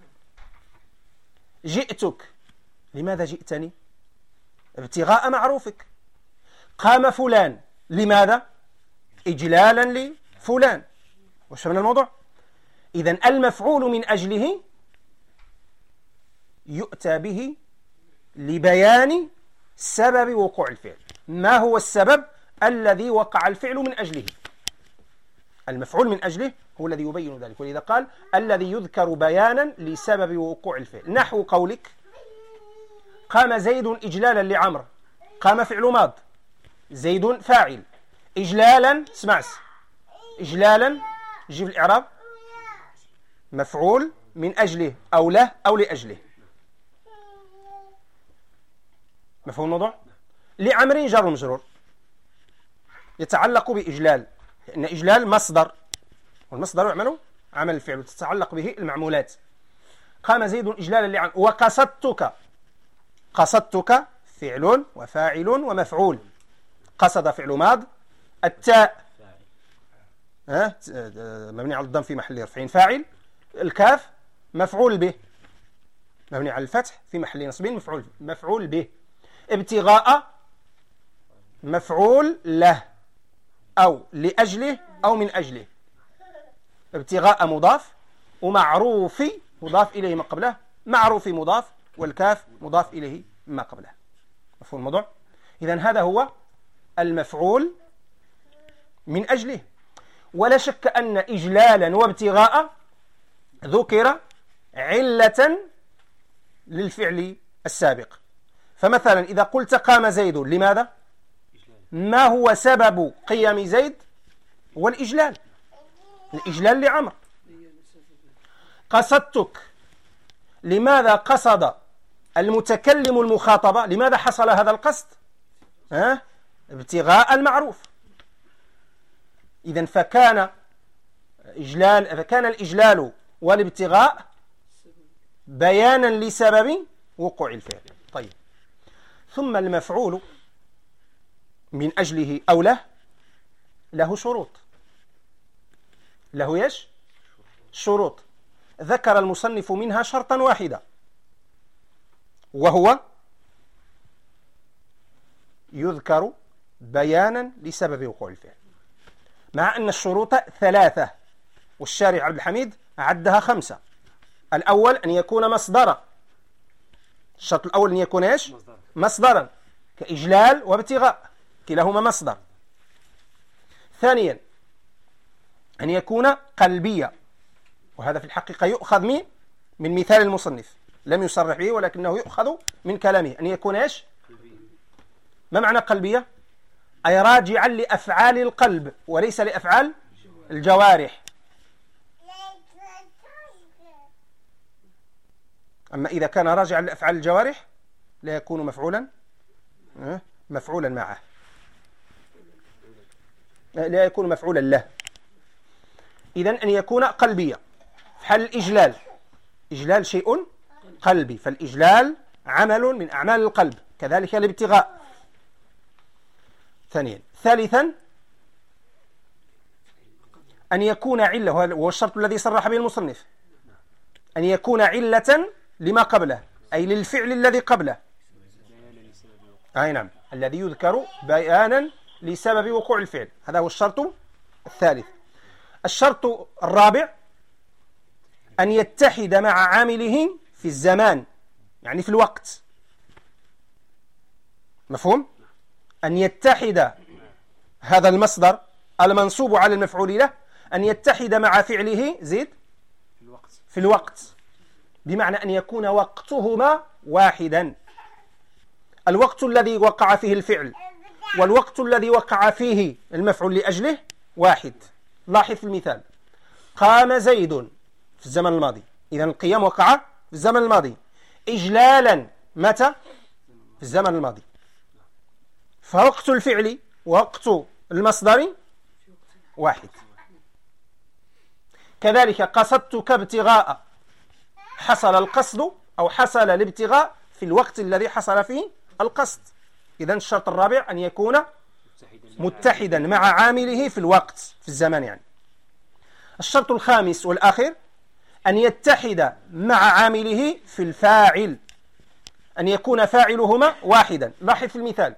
جئتك، لماذا جئتني؟ ابتغاء معروفك. قام فلان، لماذا؟ إجلالا لفلان. وش من الموضوع؟ إذن المفعول من أجله يؤتى به لبيان سبب وقوع الفعل. ما هو السبب الذي وقع الفعل من أجله؟ المفعول من أجله هو الذي يبين ذلك. ولذا قال الذي يذكر بيانا لسبب وقوع الفعل. نحو قولك قام زيد إجلالا لعمر. قام فعل ماض، زيد فاعل. إجلالا، اسمع إجلالا جيب الإعراب مفعول من أجله أو له أو لأجله. مفهوم الموضوع؟ لعمر جار ومجرور يتعلق بإجلال، لأن إجلال مصدر، والمصدر يعمل عمل الفعل وتتعلق به المعمولات. قام زيد إجلالا لعمر. وقصدتك، قصدتك فعل وفاعل ومفعول. قصد فعل ماض، التاء ها مبني على الضم في محل رفع فاعل، الكاف مفعول به مبني على الفتح في محل نصب مفعول مفعول به. ابتغاء مفعول له أو لأجله أو من أجله. ابتغاء مضاف ومعروف مضاف إليه ما قبله، معروف مضاف والكاف مضاف إليه ما قبله. مفهوم الموضوع؟ إذن هذا هو المفعول من أجله. ولا شك أن إجلالا وابتغاء ذكر علة للفعل السابق. فمثلا إذا قلت قام زيد، لماذا؟ ما هو سبب قيام زيد؟ هو الإجلال، الإجلال لعمر. قصدتك، لماذا قصد المتكلم المخاطبة؟ لماذا حصل هذا القصد؟ ها؟ ابتغاء المعروف. إذن فكان إجلال فكان الإجلال والابتغاء بيانا لسبب وقوع الفعل. طيب، ثم المفعول من أجله أو له له شروط. له يش شروط ذكر المصنف منها شرطا واحدا، وهو يذكر بيانا لسبب وقوع الفعل، مع أن الشروط ثلاثة والشارع عبد الحميد عدها خمسة. الأول أن يكون مصدرا، الشرط الأول أن يكون إيش؟ مصدرا كإجلال وابتغاء، كلاهما مصدر. ثانيا أن يكون قلبيا، وهذا في الحقيقة يؤخذ من من مثال المصنف، لم يصرح به ولكنه يؤخذ من كلامه. أن يكون إيش؟ ما معنى قلبية؟ أي راجعا لأفعال القلب وليس لأفعال الجوارح. أما إذا كان راجعا لأفعال الجوارح لا يكون مفعولا مفعولا معه، لا يكون مفعولا له. إذن أن يكون قلبيا في حال الإجلال. إجلال شيء قلبي، فالإجلال عمل من أعمال القلب، كذلك الابتغاء. ثانيا ثالثا أن يكون علة، وهو الشرط الذي صرح به المصنف، أن يكون علة لما قبله، أي للفعل الذي قبله. أي نعم، الذي يذكر بيانا لسبب وقوع الفعل، هذا هو الشرط الثالث. الشرط الرابع أن يتحد مع عامله في الزمان، يعني في الوقت. مفهوم؟ أن يتحد هذا المصدر المنصوب على المفعول له، أن يتحد مع فعله زيد في الوقت، بمعنى أن يكون وقتهما واحدا. الوقت الذي وقع فيه الفعل والوقت الذي وقع فيه المفعول لأجله واحد. لاحظ في المثال: قام زيد في الزمن الماضي، إذا القيام وقع في الزمن الماضي. إجلالا متى؟ في الزمن الماضي. فوقت الفعل ووقت المصدر واحد. كذلك قصدتك ابتغاء، حصل القصد أو حصل الابتغاء في الوقت الذي حصل فيه القصد. إذن الشرط الرابع أن يكون متحدا مع عامله في الوقت، في الزمان يعني. الشرط الخامس والآخر أن يتحد مع عامله في الفاعل، أن يكون فاعلهما واحدا. لاحظ في المثال: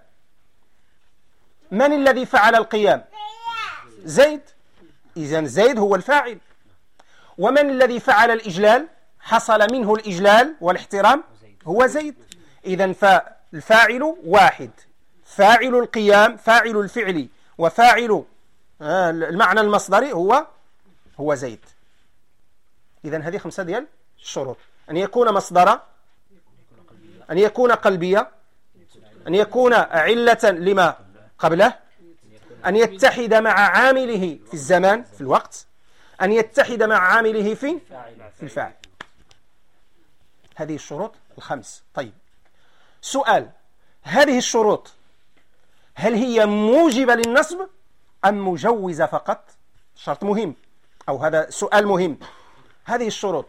من الذي فعل القيام؟ زيد، إذن زيد هو الفاعل. ومن الذي فعل الإجلال؟ حصل منه الإجلال والاحترام، هو زيد. إذن فالفاعل واحد، فاعل القيام فاعل الفعل وفاعل المعنى المصدري هو هو زيد. إذن هذه خمسة ديال الشروط: أن يكون مصدرا، أن يكون قلبيا، أن يكون علة لما قبله، أن يتحد مع عامله في الزمان في الوقت، أن يتحد مع عامله في في الفاعل. هذه الشروط الخمس. طيب، سؤال: هذه الشروط هل هي موجبة للنصب أم مجوزة فقط؟ شرط مهم، أو هذا سؤال مهم. هذه الشروط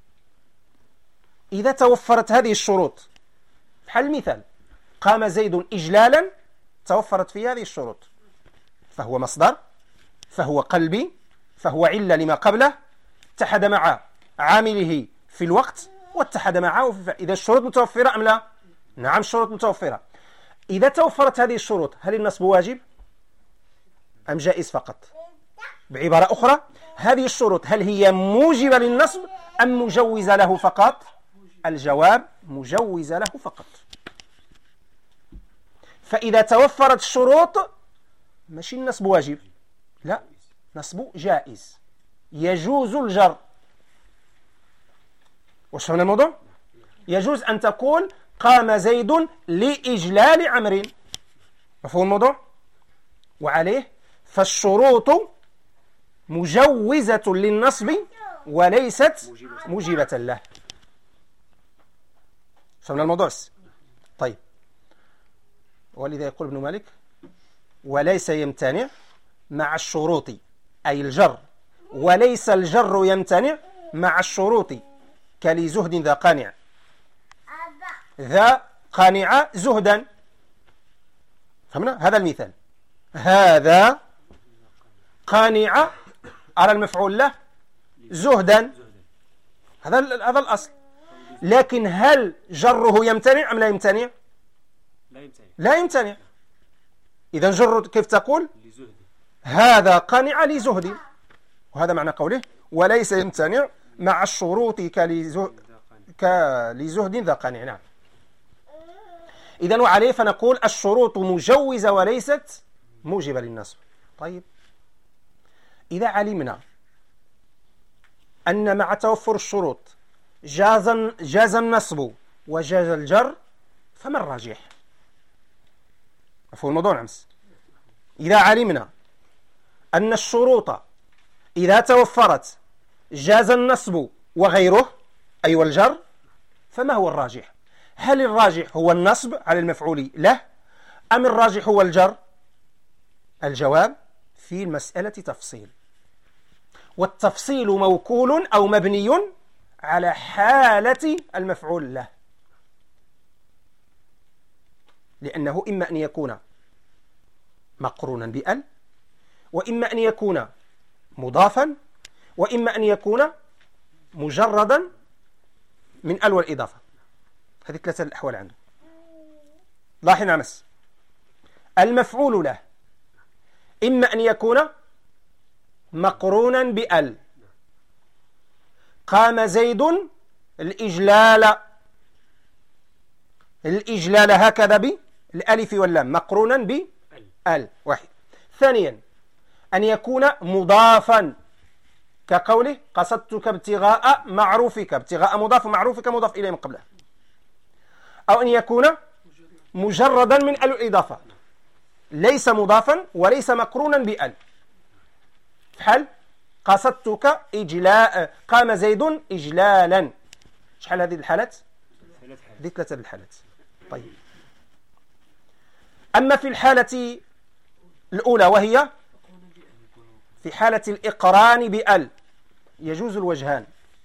إذا توفرت هذه الشروط، بحال المثال قام زيد إجلالا، توفرت في هذه الشروط، فهو مصدر، فهو قلبي، فهو علة لما قبله، اتحد مع عامله في الوقت واتحد معه في الفعل. إذا الشروط متوفرة أم لا؟ نعم الشروط متوفرة. إذا توفرت هذه الشروط، هل النصب واجب أم جائز فقط؟ بعبارة أخرى، هذه الشروط هل هي موجبة للنصب أم مجوزة له فقط؟ الجواب مجوزة له فقط. فإذا توفرت الشروط ماشي النصب واجب، لا، نصب جائز، يجوز الجر. واش فهمنا الموضوع؟ يجوز أن تقول قام زيد لإجلال عمرو، مفهوم الموضوع؟ وعليه فالشروط مجوزة للنصب وليست موجبة له. فهمنا الموضوع؟ طيب، ولذا يقول ابن مالك وليس يمتنع مع الشروط، أي الجر، وليس الجر يمتنع مع الشروط، كلي زهد ذا قانع، ذا قانع زهدا. فهمنا هذا المثال، هذا قانع على المفعول له زهدا، هذا هذا الأصل. لكن هل جره يمتنع أم لا يمتنع؟ لا يمتنع. لا يمتنع. إذا جر كيف تقول؟ هذا قانع لزهد، وهذا معنى قوله وليس يمتنع مع الشروط كلزهد ذا قانع. نعم. إذا وعليه فنقول الشروط مجوزة وليست موجبة للنصب. طيب، إذا علمنا أن مع توفر الشروط جاز جاز النصب وجاز الجر، فما الراجح؟ مفهوم الموضوع؟ نعم. إذا علمنا أن الشروط إذا توفرت جاز النصب وغيره، أي أيوة الجر، فما هو الراجح؟ هل الراجح هو النصب على المفعول له أم الراجح هو الجر؟ الجواب في المسألة تفصيل، والتفصيل موكول أو مبني على حالة المفعول له، لأنه إما أن يكون مقرونا بأل، وإما أن يكون مضافا، وإما أن يكون مجردا من أل والإضافة. هذه ثلاثة الأحوال عنده. لاحظ نعمس، المفعول له إما أن يكون مقرونا بأل، قام زيد الإجلال، الإجلال هكذا بالألف واللام، مقرونا بأل، واحد. ثانيا أن يكون مضافا، كقوله قصدتك ابتغاء معروفك، ابتغاء مضاف معروفك مضاف إليه من قبله. أو أن يكون مجردا من أل الإضافة، ليس مضافا وليس مقرونا بأل، حل قصدتك إجلاء، قام زيد إجلالا. شحال هذه الحالات؟ هذه ثلاثة الحالات. طيب، أما في الحالة الأولى وهي في حالة الإقران بأل، يجوز الوجهان،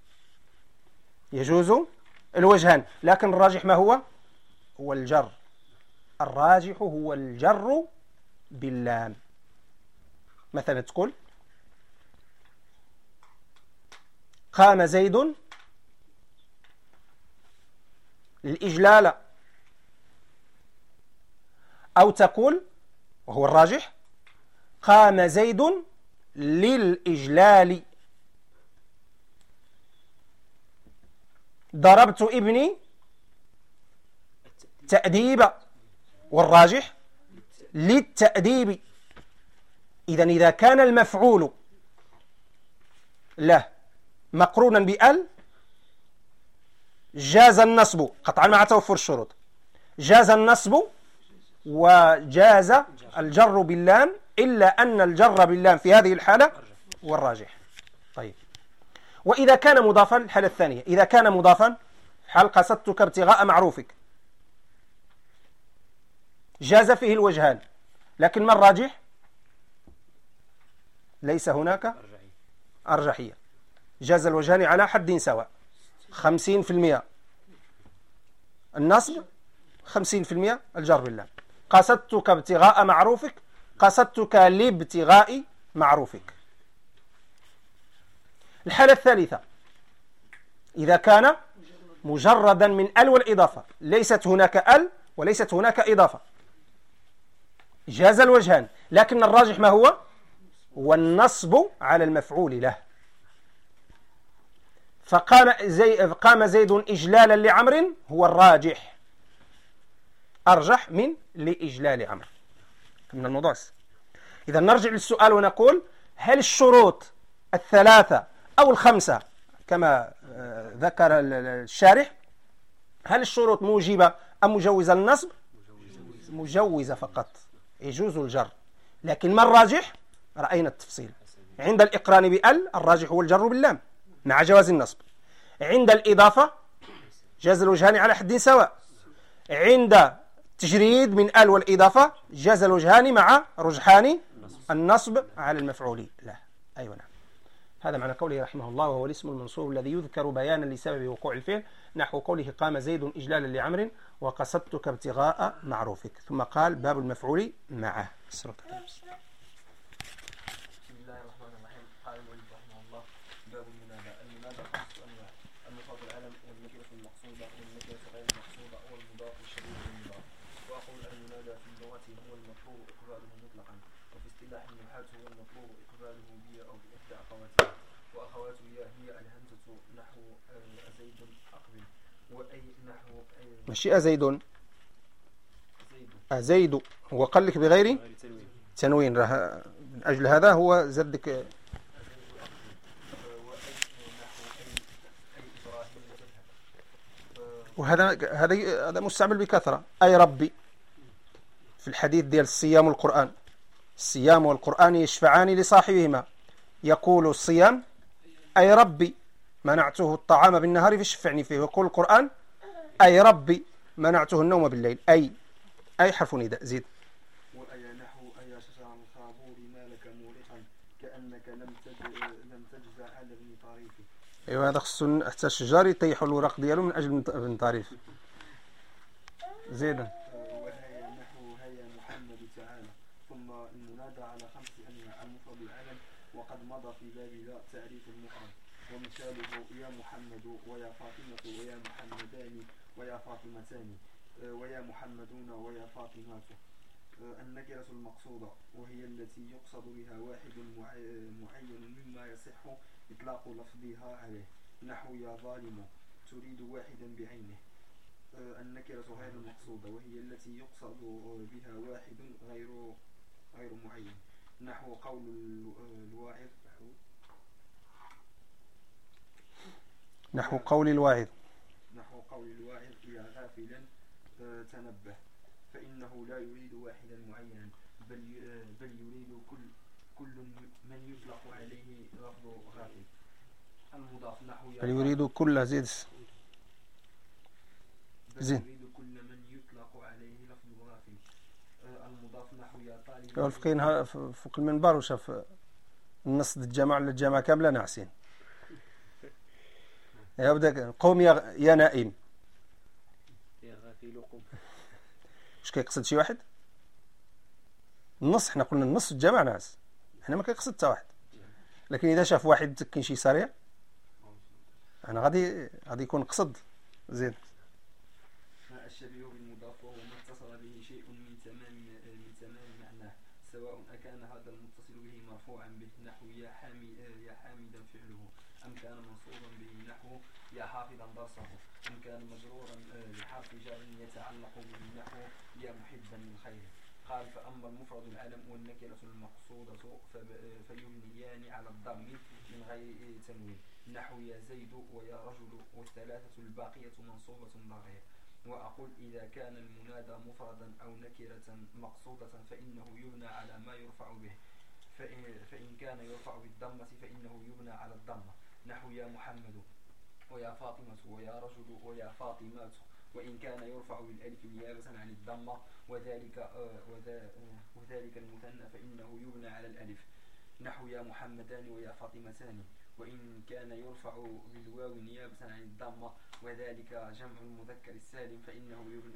يجوز الوجهان، لكن الراجح ما هو؟ هو الجر، الراجح هو الجر باللام. مثلا تقول قام زيد للإجلال، أو تقول وهو الراجح قام زيد للإجلال، ضربت ابني تأديبا، والراجح للتأديب. إذن إذا كان المفعول له مقرونا بأل جاز النصب قطعا مع توفر الشروط، جاز النصب وجاز الجر باللام، إلا أن الجر باللام في هذه الحالة هو الراجح. طيب، وإذا كان مضافا، الحالة الثانية إذا كان مضافا حال قصدتك ابتغاء معروفك، جاز فيه الوجهان، لكن ما الراجح؟ ليس هناك أرجعي. أرجحية. جاز الوجهان على حد سواء. خمسين في المئة النصب، خمسين في المئة الجر بالله. قصدتك ابتغاء معروفك، قصدتك لابتغاء معروفك. الحالة الثالثة إذا كان مجردا من ال والإضافة، ليست هناك ال وليست هناك إضافة، جاز الوجهان، لكن الراجح ما هو؟ والنصب على المفعول له. فقام زي قام زيد إجلالا لعمر هو الراجح، أرجح من لإجلال عمرو من الموضوع. إذا نرجع للسؤال ونقول: هل الشروط الثلاثة أو الخمسة كما ذكر الشارح، هل الشروط موجبة أم مجوزة للنصب؟ مجوزة فقط، يجوز الجر. لكن ما الراجح؟ رأينا التفصيل. عند الإقران بأل الراجح هو الجر باللام مع جواز النصب. عند الإضافة جاز الوجهان على حد سواء. عند تجريد من ال والإضافة جاز الوجهان مع رجحان النصب على المفعول له. أيوة نعم. هذا معنى قوله رحمه الله: وهو الاسم المنصوب الذي يذكر بيانا لسبب وقوع الفعل، نحو قوله: قام زيد إجلالا لعمر وقصدتك ابتغاء معروفك. ثم قال: باب المفعول معه. بسم الله الرحمن الرحيم. قال المؤلف رحمه الله: باب المنادى. المنادى خمسة أنواع: المفرد العلم، والنكرة المقصودة، والنكرة غير المقصودة، والمضاف والشبيه بالمضاف. وأقول المنادى في اللغة هو المطلوب إقباله مطلقا، وفي اصطلاح النحاة هو المطلوب إقباله بيا أو بإحدى أخواتها. وأخوات الياء هي الهمزة، نحو زيد أقبل، وأي نحو أي ماشي أزيد، زيد أزيد هو قال لك بغير تنوين، من أجل هذا هو زدك. وهذا هذا هذا مستعمل بكثرة. أي ربي في الحديث ديال الصيام والقرآن، الصيام والقرآن يشفعان لصاحبهما. يقول الصيام: أي ربي منعته الطعام بالنهار فشفعني فيه. ويقول القرآن: أي ربي منعته النوم بالليل. أي أي حرف نداء. زيد. وأي نحو أي شجر الخابور ما لك مورقا كأنك لم لم تجزع على ابن طريفه. ايوا هذا خصو حتى الشجار يطيحوا الورق ديالو من اجل ابن طريف. زيد. وهي نحو هيا محمد تعالى. ثم المنادى على خمس أنواع: المفرد العلم، وقد مضى في باب لا تعريف المفرد، ومثاله يا محمد ويا فاطمة ويا محمدان ويا فاطمتان ويا محمدون ويا فاطمات. النكرة المقصودة، وهي التي يقصد بها واحد معين مما يصح إطلاق لفظها عليه، نحو يا ظالم، تريد واحدا بعينه. النكرة غير المقصودة، وهي التي يقصد بها واحد غير غير معين، نحو قول الواعظ نحو قول الواعظ نحو قول الواعظ يا غافلا تنبه، فإنه لا يريد واحدا معينا، بل بل يريد كل كل من يطلق عليه لفظ غافل. المضاف نحو يا بل يريد كل زيد زين يريد كل من يطلق عليه لفظ غافل. المضاف نحو يا طالب. الفقين فوق المنبر وشاف النص الجماعة للجماعة كاملة ناعسين. يبدأ قوم يا, يا نائم. يا غافل قم. واش كيقصد شي واحد؟ النص حنا قلنا النص الجماعة ناعس، حنا ما كيقصد حتى واحد. لكن إذا شاف واحد تكن شي سريع أنا غادي غادي يكون قصد. زين. الشبيه بالمضاف وهو ما اتصل به شيء من تمام من تمام معناه، سواء أكان هذا المتصل به مرفوعا به نحو يا حامي يا حامدا فعله، أم كان منصوبا به نحو يا حافظا درسه، أم كان مجرورا بحرف جر يتعلق به نحو يا محبا للخير. قال: فأما المفرد العلم والنكرة المقصودة فيبنيان على الضم من غير تنوين، نحو يا زيد ويا رجل، والثلاثة الباقية منصوبة ضرير. وأقول إذا كان المنادى مفردا أو نكرة مقصودة فإنه يبنى على ما يرفع به، فإن, فإن كان يرفع بالضمة فإنه يبنى على الضمة، نحو يا محمد ويا فاطمة ويا رجل ويا فاطمات. وإن كان يرفع بالألف نيابة عن الضمة وذلك آه وذا آه وذلك المثنى فإنه يبنى على الألف نحو يا محمدان ويا فاطمتان. وإن كان يرفع بالواو نيابة عن الضمة وذلك جمع المذكر السالم فإنه يبنى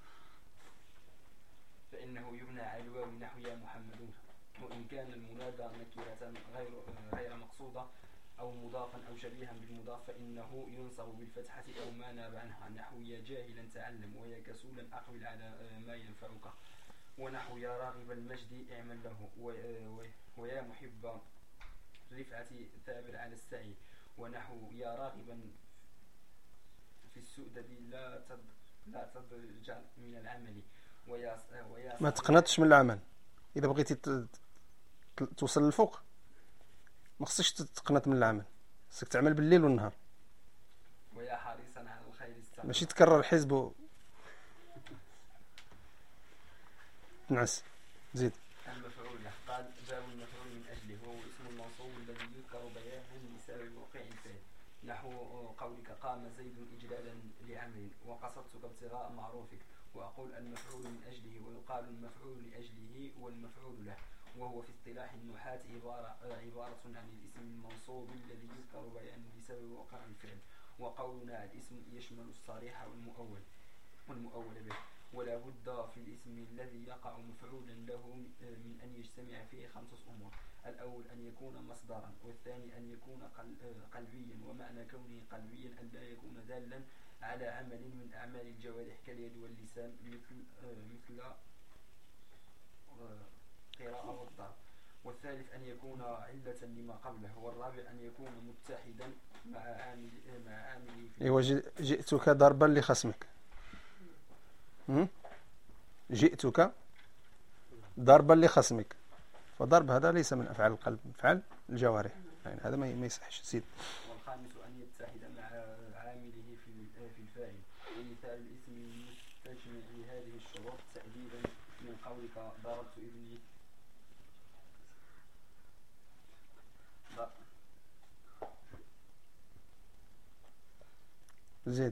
فإنه يبنى على الواو نحو يا محمدون. وإن كان المنادى نكرة غير غير مقصودة أو مضافا أو شبيها بالمضاف فإنه ينصب بالفتحة أو ما ناب عنها نحو يا جاهلا تعلم ويا كسولا أقبل على ما ينفعك ونحو يا راغب المجد اعمل له ويا محب رفعة ثابر على السعي ونحو يا راغبا في السؤدد لا تض لا تضجر من العمل ويا ويا ما تقنطش من العمل. اذا بغيتي ت- ت- توصل للفوق ما خصكش تقنط من العمل، خصك تعمل بالليل والنهار، ويا حريصا على الخير استعمل ماشي تكرر الحزب و... تنعس. زيد. المفعول قال باب المفعول من أجله وهو اسم المنصوب الذي يذكر بيانا لسبب وقع الفعل نحو قولك قام زيد إجلالا لعمل وقصدتك ابتغاء معروفك. وأقول المفعول من أجله ويقال المفعول لأجله والمفعول له وهو في اصطلاح النحاة عبارة, عبارة عن الاسم المنصوب الذي يذكر بيانا لسبب وقع الفعل. وقولنا الاسم يشمل الصريح والمؤول والمؤول به ولا بد في الاسم الذي يقع مفعولا له من أن يجتمع فيه خمسة أمور. الأول أن يكون مصدرا والثاني أن يكون قلبيا ومعنى كونه قلبيا أن لا يكون دالا على عمل من أعمال الجوارح كاليد واللسان مثل مثل قراءة والضرب. والثالث أن يكون علة لما قبله. والرابع أن يكون متحدا مع عامل مع عامله في ايوا جئتك ضربا لخصمك. هم؟ جئتك ضربا لخصمك، فضرب هذا ليس من أفعال القلب، أفعال الجوارح، يعني هذا ما يصحش. زيد. والخامس أن يتحد مع عامله في في الفاعل. ومثال الاسم المستجمع لهذه الشروط تأديبا من قولك ضربت ابني زيد.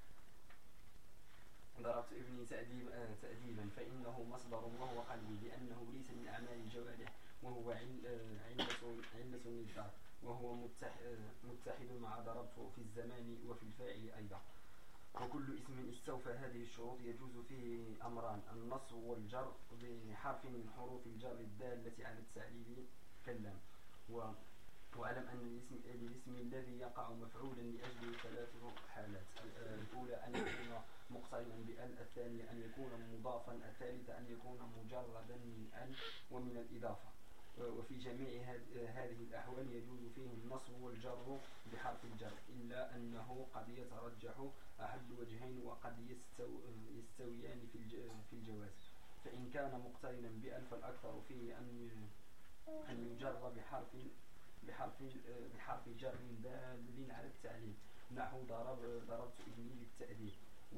ضربت ابني تأديب آه تأديبا فإنه مصدر وهو قلبي لأنه ليس من أعمال الجوارح وهو علة علة للضرب وهو متحد مع ضربته في الزمان وفي الفاعل أيضا. وكل اسم استوفى هذه الشروط يجوز فيه أمران النصب والجر بحرف من حروف الجر الدالة على التعليل كاللام. واعلم أن الاسم, الاسم الذي يقع مفعولا لأجله ثلاثة حالات. الأولى أن يكون مقترنا بأل، الثانية أن يكون مضافا، الثالثة أن يكون مجردا من أل ومن الإضافة. وفي جميع هذه الأحوال يجوز فيه النصب والجر بحرف الجر إلا أنه قد يترجح أحد الوجهين وقد يستو يستويان في الجواز. فإن كان مقترنا بأل فالأكثر فيه أن أن يجر بحرف بحرف بحرف جر دال على التعليل نحو ضرب ضربت ابني للتأديب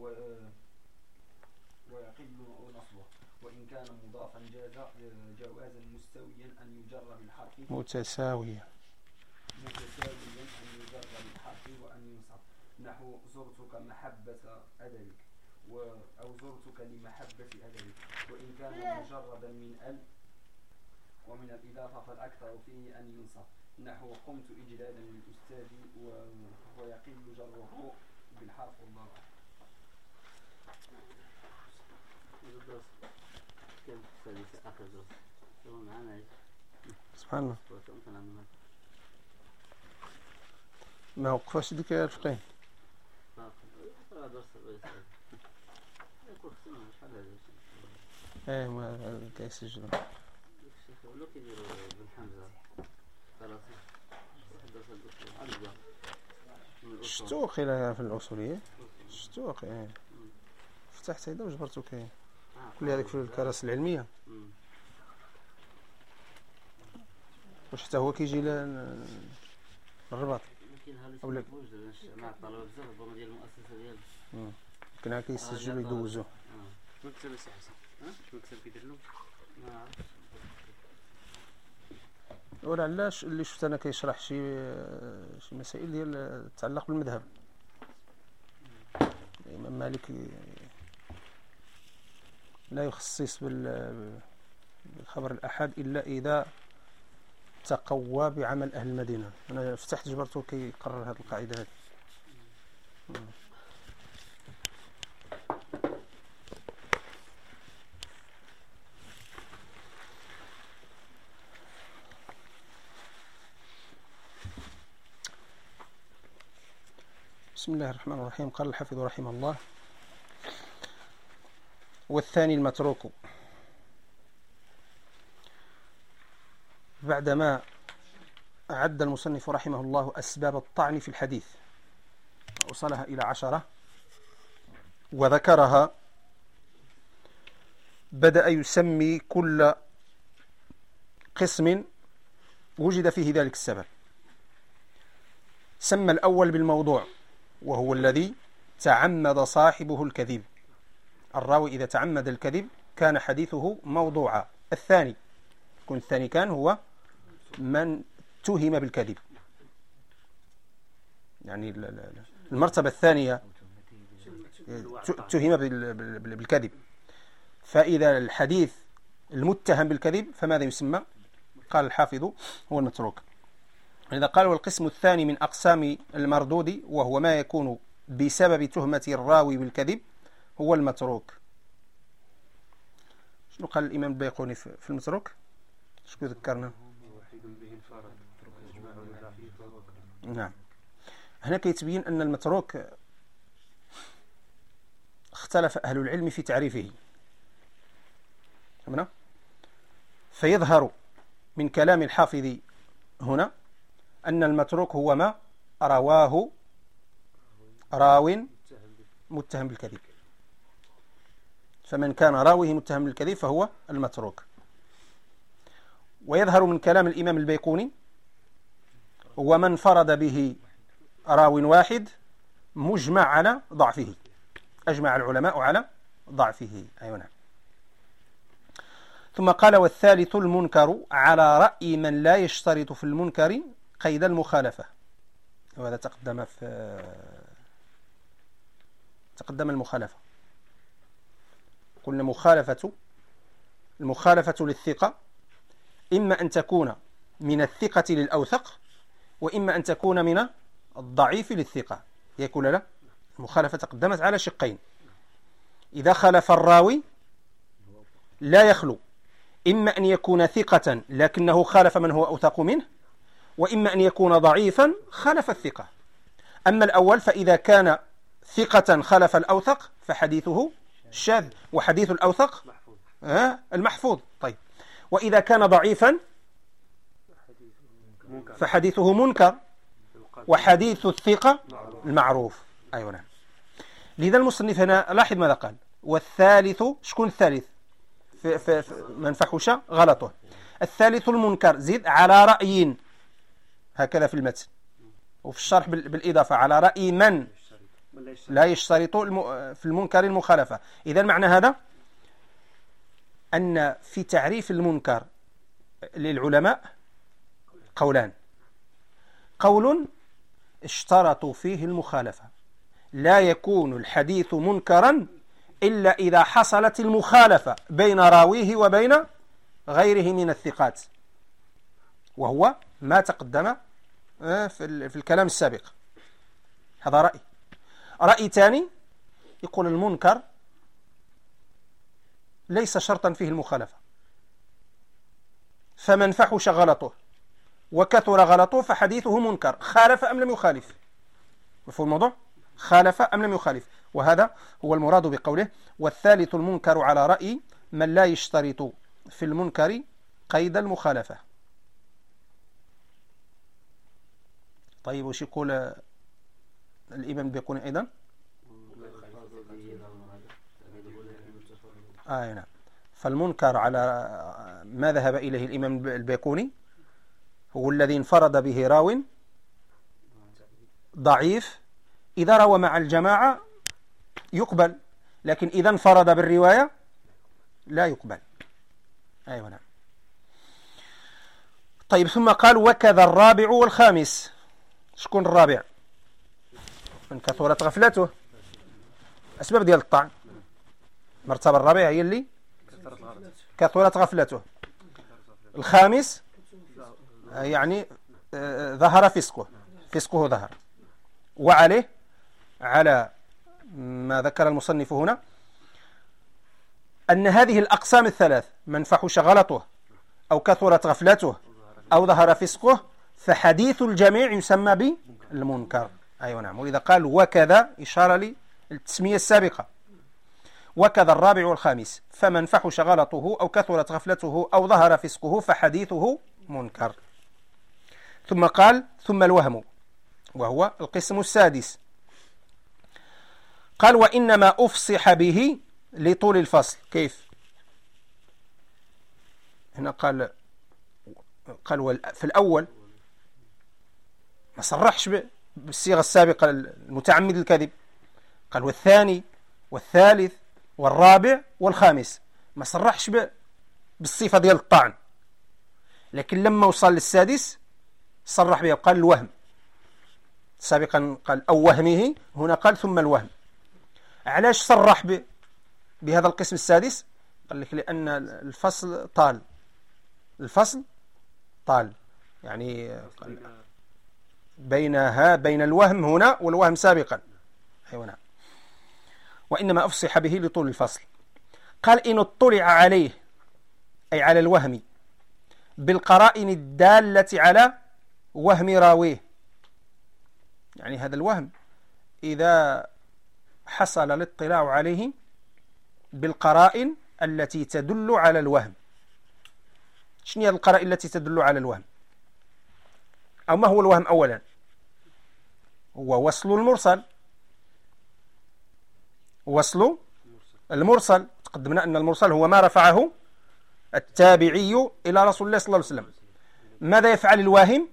ويقل نصبه. وإن كان مضافا جاز جوازا مستويا أن يجر بالحرف متساويا متساويا أن يجر بالحرف وأن ينصب نحو زرتك محبة أدبك أو زرتك لمحبة أدبك. وإن كان مجردا من ال ومن الإضافة فالأكثر فيه أن ينصب نحو قمت إجلالا للأستاذ ويقل جره بالحرف والضرب. سبحان الله. ما وقفاش ديك الفقيه ايه ما كيسجلوا شتو قيل في الأصولية شتو قيل فتحت هيدا وجبرتو كاين كل هذيك في الكراسي العلمية واش حتى هو كيجي للرباط أولا مع الطلبة بزاف ربما ديال المؤسسة ديالو كنا كيسجلوا يدوزوه. شنو كتب السي حسن؟ شنو كتب كيدير له؟ ما عرفتش ولا علاش اللي شفت انا كيشرح شي شي مسائل ديال تتعلق بالمذهب مالك لا يخصص بالخبر الأحد إلا إذا تقوى بعمل أهل المدينة. أنا فتحت جبرته كي يقرر هذه القاعدة هذه. بسم الله الرحمن الرحيم. قال الحافظ رحمه الله: والثاني المتروك. بعدما أعد المصنف رحمه الله أسباب الطعن في الحديث وصلها إلى عشرة وذكرها، بدأ يسمي كل قسم وجد فيه ذلك السبب. سمى الأول بالموضوع، وهو الذي تعمد صاحبه الكذب. الراوي إذا تعمد الكذب كان حديثه موضوعا. الثاني يكون الثاني كان هو من تهم بالكذب، يعني المرتبة الثانية تهم بالكذب. فإذا الحديث المتهم بالكذب فماذا يسمى؟ قال الحافظ هو المتروك. إذا قال والقسم الثاني من أقسام المردود وهو ما يكون بسبب تهمة الراوي بالكذب هو المتروك. شنو قال الإمام البيقوني في المتروك؟ شكو ذكرنا؟ نعم. هنا كيتبين أن المتروك اختلف أهل العلم في تعريفه. فهمنا؟ فيظهر من كلام الحافظ هنا أن المتروك هو ما رواه راو متهم بالكذب. فمن كان راويه متهم بالكذب فهو المتروك. ويظهر من كلام الإمام البيقوني هو من فرد به راو واحد مجمع على ضعفه، أجمع العلماء على ضعفه. أيوة نعم. ثم قال والثالث المنكر على رأي من لا يشترط في المنكر قيد المخالفة. وهذا تقدم في تقدم المخالفة. قلنا مخالفة المخالفة للثقة إما أن تكون من الثقة للأوثق، وإما أن تكون من الضعيف للثقة. يقول لا، المخالفة تقدمت على شقين. إذا خالف الراوي لا يخلو إما أن يكون ثقة لكنه خالف من هو أوثق منه، وإما أن يكون ضعيفا خالف الثقة. أما الأول فإذا كان ثقة خالف الأوثق فحديثه شاذ، وحديث الأوثق آه المحفوظ. طيب، وإذا كان ضعيفا فحديثه منكر، وحديث الثقة المعروف. أيوة نعم. لذا المصنف هنا لاحظ ماذا قال: والثالث. شكون الثالث؟ في في في من فحش غلطه. الثالث المنكر، زد على رأي، هكذا في المتن وفي الشرح بالإضافة، على رأي من لا يشترط في المنكر المخالفة. إذا معنى هذا أن في تعريف المنكر للعلماء قولان. قول اشترطوا فيه المخالفة، لا يكون الحديث منكرا إلا إذا حصلت المخالفة بين راويه وبين غيره من الثقات، وهو ما تقدم في الكلام السابق. هذا رأي. رأي ثاني يقول المنكر ليس شرطا فيه المخالفة، فمن فحش غلطه وكثر غلطه فحديثه منكر، خالف أم لم يخالف. مفهوم الموضوع؟ خالف أم لم يخالف. وهذا هو المراد بقوله والثالث المنكر على رأي من لا يشترط في المنكر قيد المخالفة. طيب، وش يقول الإمام بيقول أيضا؟ آه نعم. فالمنكر على ما ذهب إليه الإمام البيقوني هو الذي انفرد به راو ضعيف، إذا روى مع الجماعة يقبل، لكن إذا انفرد بالرواية لا يقبل. أيوة نعم. طيب، ثم قال وكذا الرابع والخامس. شكون الرابع؟ من كثرت غفلته. أسباب ديال الطعن. المرتبة الرابعة هي اللي كثرت غفلته. الخامس يعني آه، ظهر فسقه فسقه ظهر. وعليه على ما ذكر المصنف هنا أن هذه الأقسام الثلاث من فحش غلطه أو كثرت غفلته أو ظهر فسقه فحديث الجميع يسمى بالمنكر. أيوة نعم. ولذا قال وكذا إشارة للتسمية السابقة. وكذا الرابع والخامس فمن فحش غلطه أو كثرت غفلته أو ظهر فسقه فحديثه منكر. ثم قال ثم الوهم وهو القسم السادس. قال وإنما أفصح به لطول الفصل. كيف؟ هنا قال قال في الأول ما صرحش بالصيغة السابقة المتعمد الكذب. قال والثاني والثالث والرابع والخامس ما صرحش بالصفة ديال الطعن، لكن لما وصل للسادس صرح بها قال الوهم. سابقا قال أو وهمه، هنا قال ثم الوهم. علاش صرح ب... بهذا القسم السادس؟ قال لك لأن الفصل طال الفصل طال يعني قال بينها بين الوهم هنا والوهم سابقا. أيوة نعم. وإنما أفصح به لطول الفصل. قال إن اطلع عليه أي على الوهم بالقرائن الدالة على وهم راويه، يعني هذا الوهم إذا حصل الاطلاع عليه بالقرائن التي تدل على الوهم. شنو هي القرائن التي تدل على الوهم؟ أو ما هو الوهم أولا؟ هو وصل المرسل. وصل المرسل تقدمنا أن المرسل هو ما رفعه التابعي إلى رسول الله صلى الله عليه وسلم. ماذا يفعل الواهم؟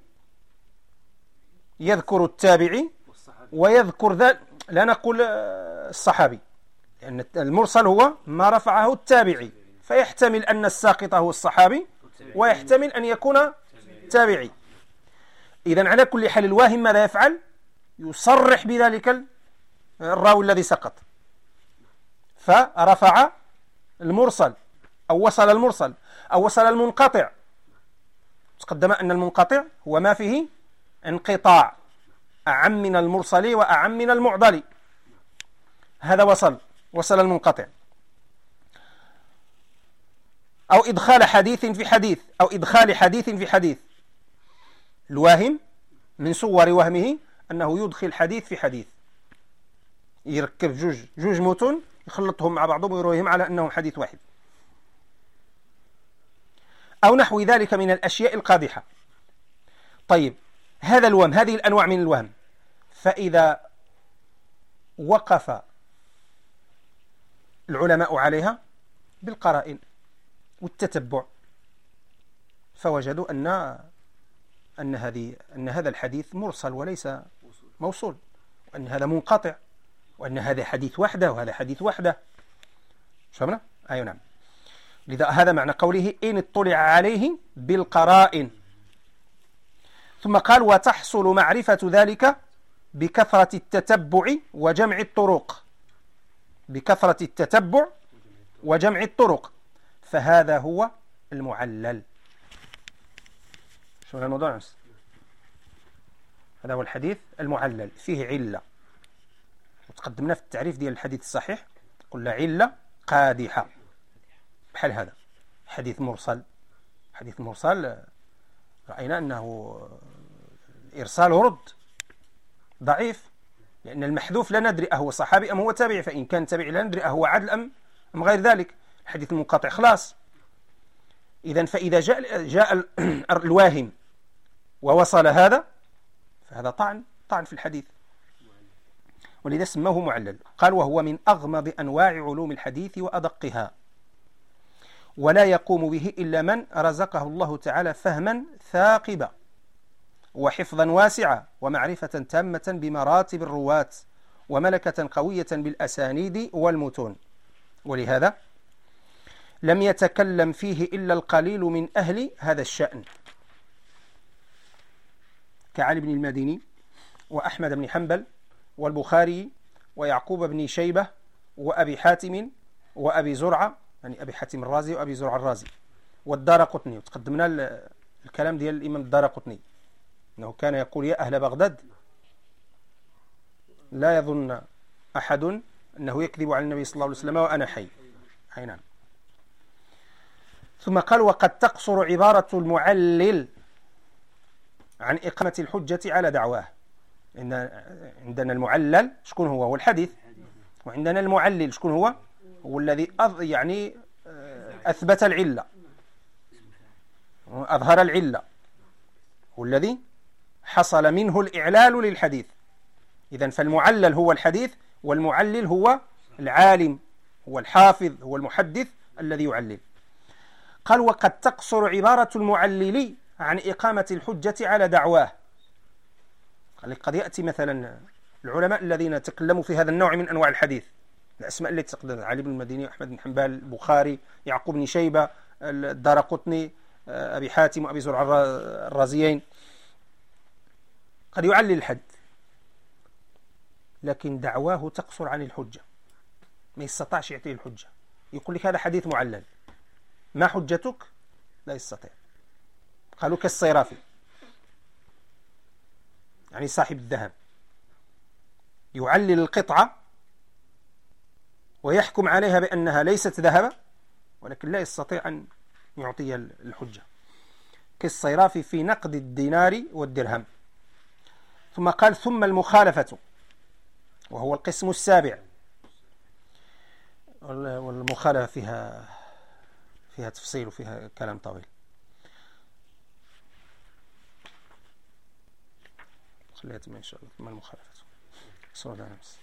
يذكر التابعي ويذكر ذا، لا نقول الصحابي، لأن يعني المرسل هو ما رفعه التابعي، فيحتمل أن الساقط هو الصحابي ويحتمل أن يكون تابعي. إذن على كل حال الواهم ماذا يفعل؟ يصرح بذلك الراوي الذي سقط، فرفع المرسل أو وصل المرسل أو وصل المنقطع. تقدم أن المنقطع هو ما فيه انقطاع، أعم من المرسل وأعم من المعضل. هذا وصل وصل المنقطع. أو إدخال حديث في حديث أو إدخال حديث في حديث. الواهم من صور وهمه أنه يدخل حديث في حديث، يركب جوج جوج متون يخلطهم مع بعضهم ويرويهم على أنهم حديث واحد، أو نحو ذلك من الأشياء القادحة. طيب هذا الوهم، هذه الأنواع من الوهم، فإذا وقف العلماء عليها بالقرائن والتتبع فوجدوا أن أن هذه أن هذا الحديث مرسل وليس موصول، وأن هذا منقطع، وأن هذا حديث وحده وهذا حديث وحده. فهمنا؟ أي نعم. لذا هذا معنى قوله إن اطلع عليه بالقرائن. ثم قال وتحصل معرفة ذلك بكثرة التتبع وجمع الطرق. بكثرة التتبع وجمع الطرق، فهذا هو المعلل. شو هذا الموضوع؟ هذا هو الحديث المعلل، فيه علة. وتقدمنا في التعريف ديال الحديث الصحيح قلنا علة قادحة، بحال هذا حديث مرسل. حديث مرسل رأينا أنه إرساله رد ضعيف، لأن المحذوف لا ندري أهو صحابي أم هو تابعي، فإن كان تابعي لا ندري أهو عدل أم أم غير ذلك. الحديث المنقطع خلاص. إذن فإذا جاء جاء الواهم ووصل هذا فهذا طعن طعن في الحديث، ولذا سموه معلل. قال وهو من أغمض أنواع علوم الحديث وأدقها، ولا يقوم به إلا من رزقه الله تعالى فهما ثاقبا وحفظا واسعا ومعرفة تامة بمراتب الرواة وملكة قوية بالأسانيد والمتون. ولهذا لم يتكلم فيه إلا القليل من أهل هذا الشأن كعلي بن المديني وأحمد بن حنبل والبخاري ويعقوب بن شيبة وأبي حاتم وأبي زرعة، يعني أبي حاتم الرازي وأبي زرعة الرازي، والدارقطني. وتقدمنا الكلام ديال الإمام الدارقطني أنه كان يقول: يا أهل بغداد، لا يظن أحد أنه يكذب على النبي صلى الله عليه وسلم وأنا حي. أي نعم. ثم قال: وقد تقصر عبارة المعلل عن إقامة الحجة على دعواه. إن عندنا المعلل شكون هو؟ هو الحديث. وعندنا المعلل شكون هو؟ هو الذي أض يعني أثبت العلة، أظهر العلة، هو الذي حصل منه الإعلال للحديث. إذن فالمعلل هو الحديث، والمعلل هو العالم، هو الحافظ، هو المحدث الذي يعلل. قال: وقد تقصر عبارة المعلل عن إقامة الحجة على دعواه. قد يأتي مثلا العلماء الذين تكلموا في هذا النوع من أنواع الحديث، الأسماء التي تقدم: علي بن المديني، أحمد بن حنبل، البخاري، يعقوب بن شيبة، الدارقطني، أبي حاتم وأبي زرعة الرازيين. قد يعلل الحد، لكن دعواه تقصر عن الحجة، ما يستطيعش يعطيه الحجة. يقول لك هذا حديث معلل، ما حجتك؟ لا يستطيع. قالوا كالصيرافي، يعني صاحب الذهب، يعلل القطعة ويحكم عليها بأنها ليست ذهبا، ولكن لا يستطيع أن يعطي الحجة، كالصيرافي في نقد الدينار والدرهم. ثم قال: ثم المخالفة، وهو القسم السابع. والمخالفة فيها فيها تفصيل وفيها كلام طويل. خليها تم إن شاء الله. ثم المخالفة. صلى الله عليه وسلم.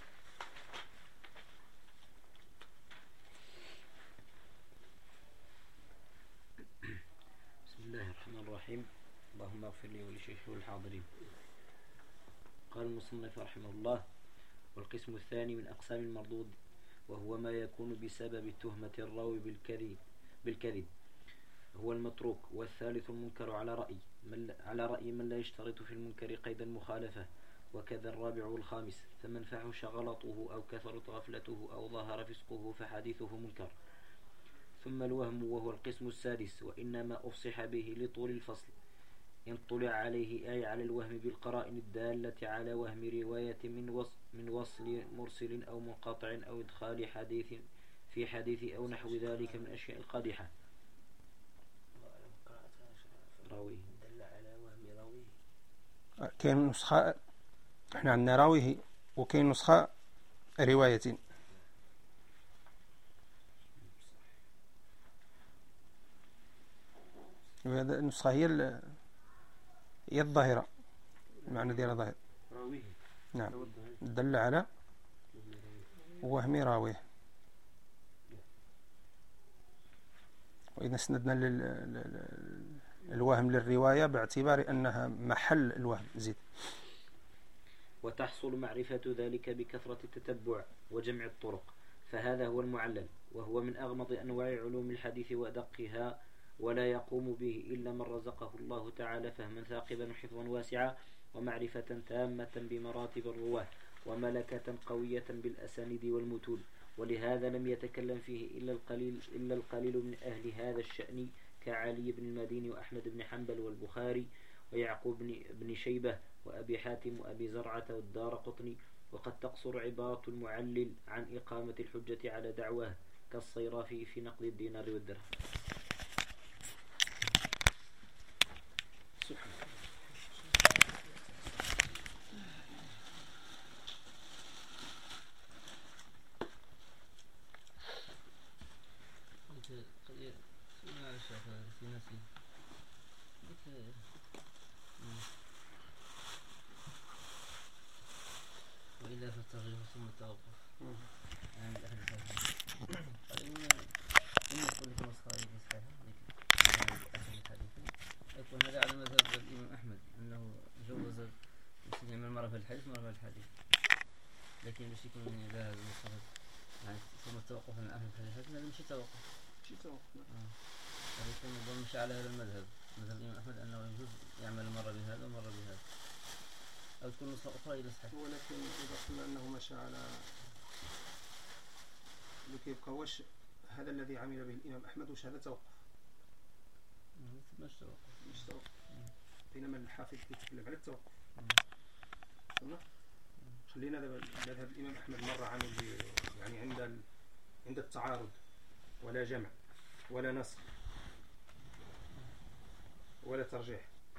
بسم الله الرحمن الرحيم. اللهم اغفر لي ولشيخي والحاضرين. قال المصنف رحمه الله: والقسم الثاني من أقسام المردود، وهو ما يكون بسبب تهمة الراوي بالكذب بالكذب هو المتروك. والثالث المنكر على رأي من على رأي من لا يشترط في المنكر قيد المخالفة. وكذا الرابع والخامس، فمن فحش غلطه أو كثرت غفلته أو ظهر فسقه فحديثه منكر. ثم الوهم، وهو القسم السادس، وإنما أفصح به لطول الفصل، إن طلع عليه أي على الوهم بالقرائن الدالة على وهم رواية من وصل, من وصل مرسل أو منقطع أو إدخال حديث في حديث أو نحو ذلك من أشياء القادحة. راويه دل على وهم راويه. كاين نسخة احنا عندنا راويه، وكاين نسخة رواية. وهذا النسخة هي هي الظاهرة، المعنى ديالها ظاهر. راويه نعم، دل على وهم راويه. وإذا سندنا للوهم للرواية باعتبار أنها محل الوهم. زيد. وتحصل معرفة ذلك بكثرة التتبع وجمع الطرق، فهذا هو المعلل، وهو من أغمض أنواع علوم الحديث وأدقها، ولا يقوم به إلا من رزقه الله تعالى فهما ثاقبا وحفظا واسعا ومعرفة تامة بمراتب الرواة وملكة قوية بالأسانيد والمتون. ولهذا لم يتكلم فيه إلا القليل, إلا القليل من أهل هذا الشأن كعلي بن المديني وأحمد بن حنبل والبخاري ويعقوب بن شيبة وأبي حاتم وأبي زرعة والدارقطني. وقد تقصر عبارة المعلل عن إقامة الحجة على دعواه كالصيرافي في نقد الدينار والدرهم. وإلا فالتغيير ثم التوقف عند أهل الحديث. إن كل نسخة صحيحة لكن أهل الحديث يكون هذا على مذهب الإمام أحمد أنه جوز يستعمل مرة في الحديث مرة في الحديث، لكن باش يكون هذا المصطلح يعني ثم التوقف عن أهل الحديث هذا ماشي توقف. ماشي توقف. هذا يكون مش على هذا المذهب، مذهب الإمام أحمد أنه يجوز يعمل مرة بهذا ومرة بهذا، أو تكون نسخة أخرى إلى صحيح. ولكن إذا قلنا أنه مشى على اللي كيبقى واش هذا الذي عمل به الإمام أحمد واش هذا توقف مش توقف. مش توقف، بينما الحافظ كيتكلم على التوقف. صح؟ خلينا دابا مذهب الإمام أحمد مرة عامل ب- يعني عند ال... عند التعارض ولا جمع ولا نسخ ولا ترجيح.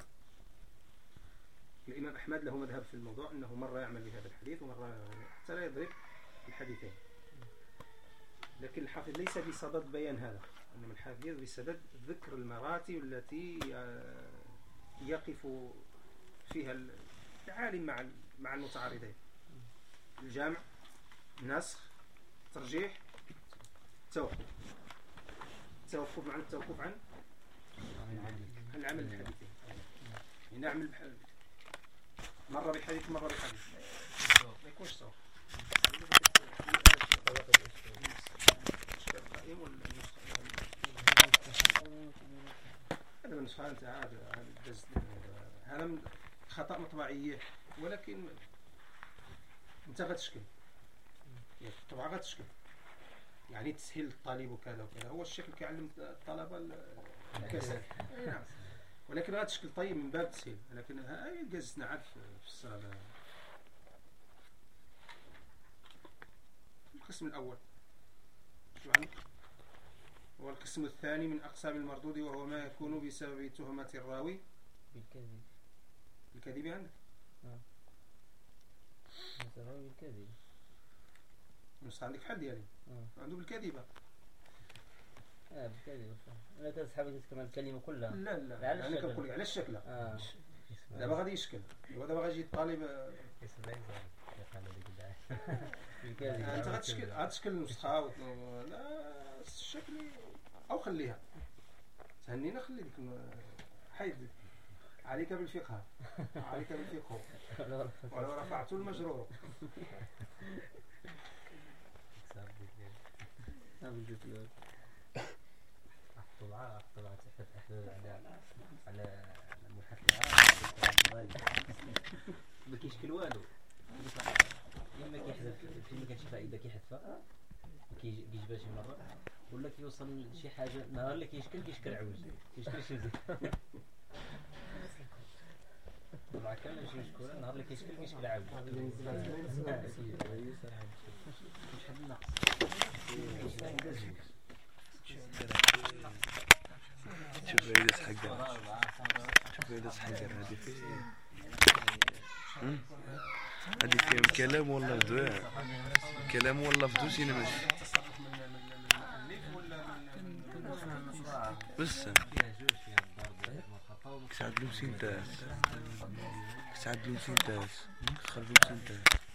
الإمام أحمد له مذهب في الموضوع أنه مرة يعمل بهذا الحديث ومرة حتى لا يضرب الحديثين. لكن الحافظ ليس بصدد بيان هذا، إنما الحافظ بصدد ذكر المراتب التي آه، يقف فيها العالم مع مع المتعارضين: الجمع، نسخ، ترجيح، توقف. التوقف معنى التوقف عن عن العمل بالحديثين، يعني نعمل بح... مرة بحديث مرة بحديث ما يكونش توقف. القائم ولا هذا من نسخة أنت عاد هذا الدز هذا من خطأ مطبعية، ولكن أنت غتشكل يعني الطبعة غتشكل، يعني تسهيل الطالب وكذا وكذا. هو الشكل كيعلم الطلبة الكسل، أي نعم، ولكن غتشكل طيب من باب التسهيل. لكن هاي جزنا عاد في الصالة. القسم الأول شو عندك؟ هو القسم الثاني من أقسام المردود، وهو ما يكون بسبب تهمة الراوي بالكذب. الكذب. عندك الراوي بالكذب. نص عندك حد يعني آه. عنده بالكذبة. اه بالكذب. لا تسحب كمان الكلمة كلها. لا لا على يعني الشكل. كنقول لك على الشكل. اه دابا غادي يشكل، هو دابا غادي يجي الطالب بالكذب. انت غتشكل غتشكل نسخة و... لا الشكل او خليها تهنينا، خلي ديك الم- حيد عليك بالفقه، عليك بالفقه ولو رفعت المجرور. اه بالكذب. طبعا طبعا تحت أحدث على على المحفظة ما كيشكل والو، إما كيحذف في ما كانش فائدة كيحذفها كيجيبها شي مرة، ولا كيوصل لشي حاجة نهار اللي كيشكل كيشكل عوج كيشكل شي زين. طبعا كامل شي مشكورة نهار اللي كيشكل كيشكل عوج. مش حد النقص شوف عيدس حقر شوف عيدس حقر هذه فيه هذه فيهم كلام والله فدوى كلام والله فدو سينما تصرف من المؤلف ولا من بس كسعد لو سينتاس كسعد لو سينتاس خرجوا سينتاس